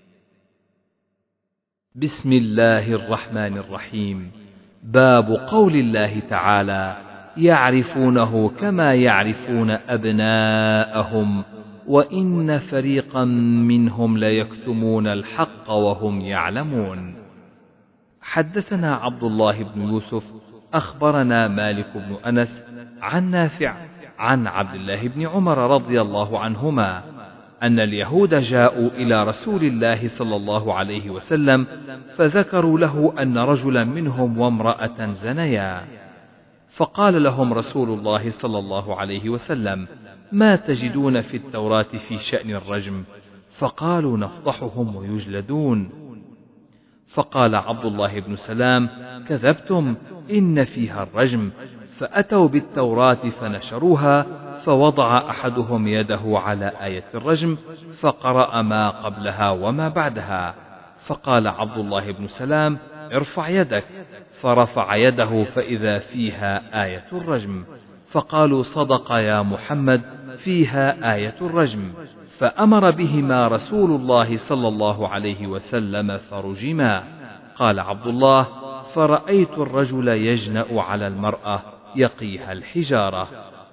بسم الله الرحمن الرحيم. باب قول الله تعالى: يعرفونه كما يعرفون أبناءهم وإن فريقا منهم ليكتمون الحق وهم يعلمون. حدثنا عبد الله بن يوسف أخبرنا مالك بن أنس عن نافع عن عبد الله بن عمر رضي الله عنهما أن اليهود جاءوا إلى رسول الله صلى الله عليه وسلم فذكروا له أن رجلا منهم وامرأة زنيا، فقال لهم رسول الله صلى الله عليه وسلم: ما تجدون في التوراة في شأن الرجم؟ فقالوا: نفضحهم ويجلدون. فقال عبد الله بن سلام: كذبتم، إن فيها الرجم. فأتوا بالتوراة فنشروها، فوضع أحدهم يده على آية الرجم فقرأ ما قبلها وما بعدها، فقال عبد الله بن سلام: ارفع يدك. فرفع يده فإذا فيها آية الرجم، فقالوا: صدق يا محمد، فيها آية الرجم. فأمر بهما رسول الله صلى الله عليه وسلم فرجما. قال عبد الله: فرأيت الرجل يجنأ على المرأة يقيها الحجارة.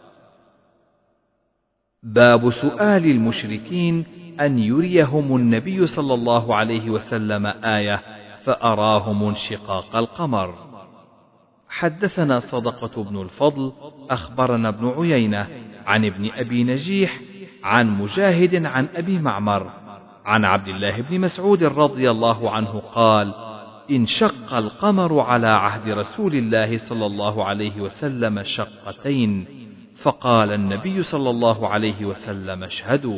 باب سؤال المشركين أن يريهم النبي صلى الله عليه وسلم آية فأراهم انشقاق القمر. حدثنا صدقة بن الفضل أخبرنا ابن عيينة عن ابن أبي نجيح عن مجاهد عن أبي معمر عن عبد الله بن مسعود رضي الله عنه قال: انشق القمر على عهد رسول الله صلى الله عليه وسلم شقتين، فقال النبي صلى الله عليه وسلم: اشهدوا.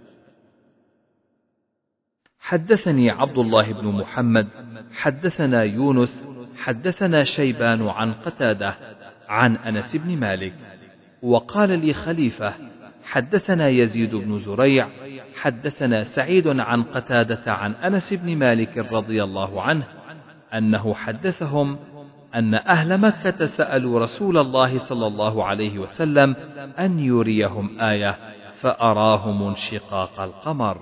حدثني عبد الله بن محمد حدثنا يونس حدثنا شيبان عن قتادة عن أنس بن مالك. وقال لي خليفة: حدثنا يزيد بن زريع حدثنا سعيد عن قتادة عن أنس بن مالك رضي الله عنه أنه حدثهم أن أهل مكة سألوا رسول الله صلى الله عليه وسلم أن يريهم آية فأراهم انشقاق القمر.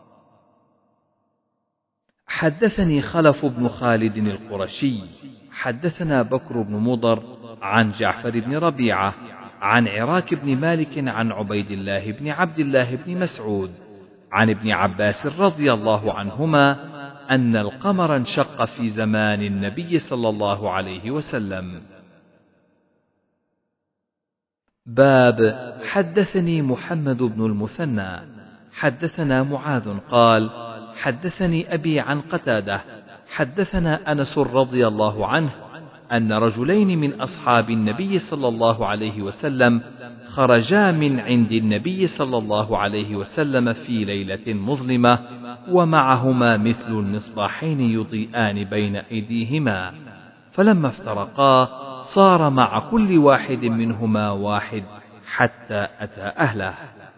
حدثني خلف بن خالد القرشي حدثنا بكر بن مضر عن جعفر بن ربيعة عن عراك بن مالك عن عبيد الله بن عبد الله بن مسعود عن ابن عباس رضي الله عنهما أن القمر انشق في زمان النبي صلى الله عليه وسلم. باب حدثني محمد بن المثنى حدثنا معاذ قال: حدثني أبي عن قتادة حدثنا أنس رضي الله عنه أن رجلين من أصحاب النبي صلى الله عليه وسلم خرجا من عند النبي صلى الله عليه وسلم في ليلة مظلمة ومعهما مثل المصباحين يضيئان بين أيديهما، فلما افترقا صار مع كل واحد منهما واحد حتى أتى أهله.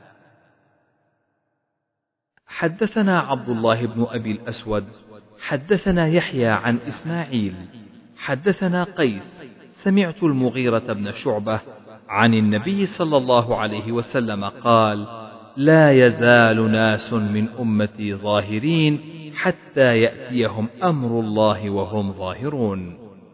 حدثنا عبد الله بن أبي الأسود حدثنا يحيى عن إسماعيل حدثنا قيس سمعت المغيرة بن شعبة عن النبي صلى الله عليه وسلم قال: لا يزال ناس من أمتي ظاهرين حتى يأتيهم أمر الله وهم ظاهرون.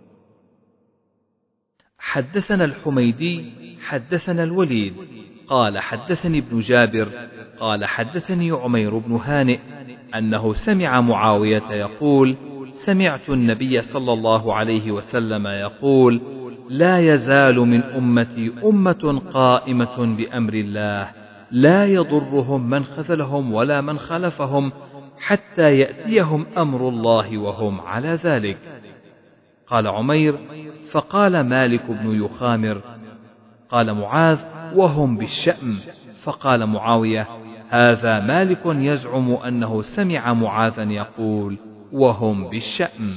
حدثنا الحميدي حدثنا الوليد قال: حدثني ابن جابر قال: حدثني عمير بن هانئ أنه سمع معاوية يقول: سمعت النبي صلى الله عليه وسلم يقول: لا يزال من أمتي أمة قائمة بأمر الله لا يضرهم من خذلهم ولا من خلفهم حتى يأتيهم أمر الله وهم على ذلك. قال عمير: فقال مالك بن يخامر: قال معاذ: وهم بالشأم. فقال معاوية: هذا مالك يزعم أنه سمع معاذا يقول وهم بالشأم.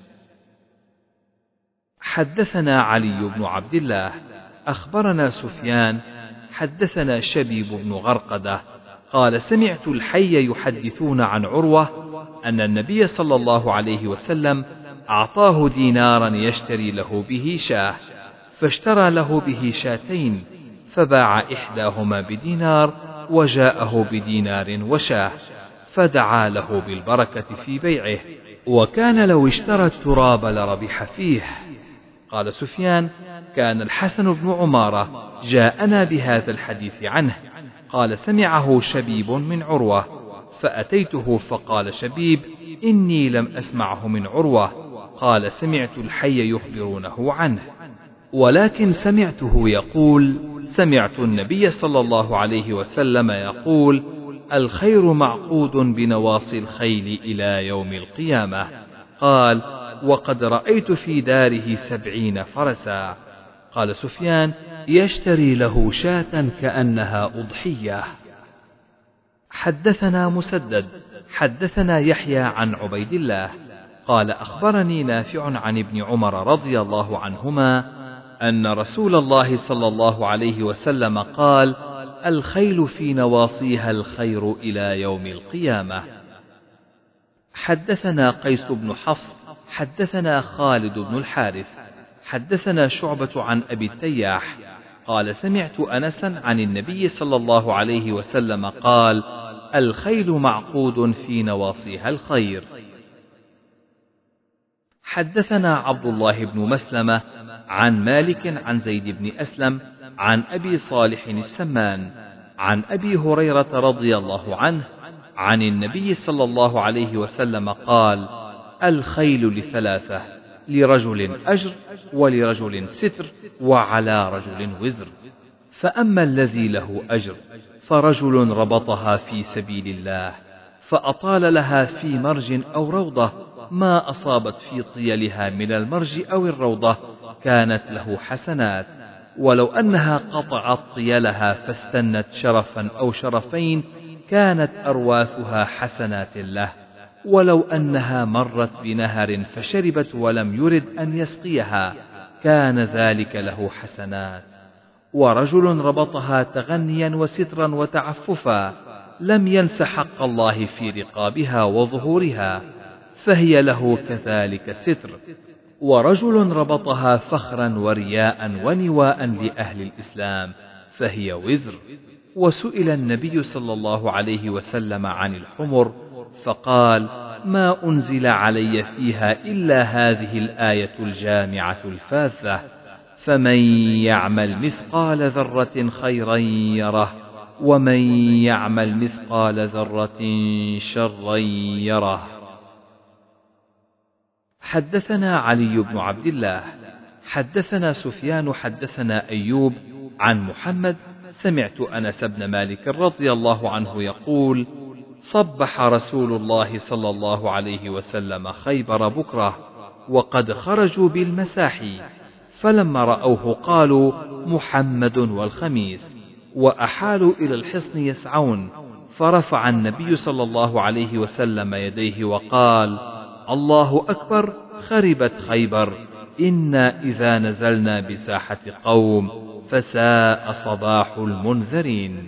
حدثنا علي بن عبد الله أخبرنا سفيان حدثنا شبيب بن غرقدة قال سمعت الحي يحدثون عن عروة أن النبي صلى الله عليه وسلم أعطاه دينارا يشتري له به شاه، فاشترى له به شاتين، فباع إحداهما بدينار وجاءه بدينار وشاه، فدعا له بالبركة في بيعه، وكان لو اشترى التراب لربح فيه. قال سفيان كان الحسن بن عمارة جاءنا بهذا الحديث عنه، قال سمعه شبيب من عروة، فأتيته فقال شبيب إني لم أسمعه من عروة، قال سمعت الحي يخبرونه عنه، ولكن سمعته يقول سمعت النبي صلى الله عليه وسلم يقول الخير معقود بنواصي الخيل إلى يوم القيامة. قال وقد رأيت في داره سبعين فرسا. قال سفيان يشتري له شاة كأنها أضحية. حدثنا مسدد حدثنا يحيى عن عبيد الله قال أخبرني نافع عن ابن عمر رضي الله عنهما أن رسول الله صلى الله عليه وسلم قال الخيل في نواصيها الخير إلى يوم القيامة. حدثنا قيس بن حفص حدثنا خالد بن الحارث حدثنا شعبة عن أبي التياح قال سمعت أنسا عن النبي صلى الله عليه وسلم قال الخيل معقود في نواصيها الخير. حدثنا عبد الله بن مسلمة عن مالك عن زيد بن أسلم عن أبي صالح السمان عن أبي هريرة رضي الله عنه عن النبي صلى الله عليه وسلم قال الخيل لثلاثة، لرجل أجر ولرجل ستر وعلى رجل وزر. فأما الذي له أجر فرجل ربطها في سبيل الله فأطال لها في مرج أو روضة ما أصابت في طيلها من المرج أو الروضة كانت له حسنات، ولو أنها قطعت طيلها فاستنت شرفا أو شرفين كانت أرواثها حسنات له، ولو أنها مرت بنهر فشربت ولم يرد أن يسقيها كان ذلك له حسنات. ورجل ربطها تغنيا وسترا وتعففا لم ينس حق الله في رقابها وظهورها فهي له كذلك ستر. ورجل ربطها فخرا ورياء ونواء لأهل الإسلام فهي وزر. وسئل النبي صلى الله عليه وسلم عن الحمر فقال ما أنزل علي فيها إلا هذه الآية الجامعة الفاذة فمن يعمل مثقال ذرة خيرا يره ومن يعمل مثقال ذرة شرا يره. حدثنا علي بن عبد الله حدثنا سفيان حدثنا أيوب عن محمد سمعت أنس بن مالك رضي الله عنه يقول صبح رسول الله صلى الله عليه وسلم خيبر بكرة وقد خرجوا بالمساحي، فلما رأوه قالوا محمد والخميس، وأحالوا إلى الحصن يسعون، فرفع النبي صلى الله عليه وسلم يديه وقال الله أكبر خربت خيبر، إنا إذا نزلنا بساحة قوم فساء صباح المنذرين.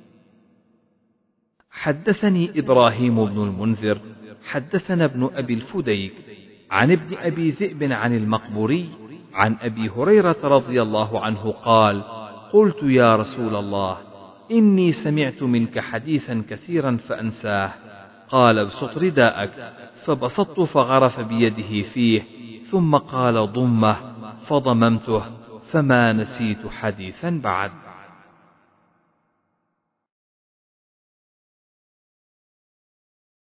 حدثني إبراهيم بن المنذر حدثنا ابن أبي الفديك عن ابن أبي ذئب عن المقبوري عن أبي هريرة رضي الله عنه قال قلت يا رسول الله إني سمعت منك حديثا كثيرا فأنساه، قال ابسط رداءك، فبسطت فغرف بيده فيه ثم قال ضمه فضممته فما نسيت حديثا بعد.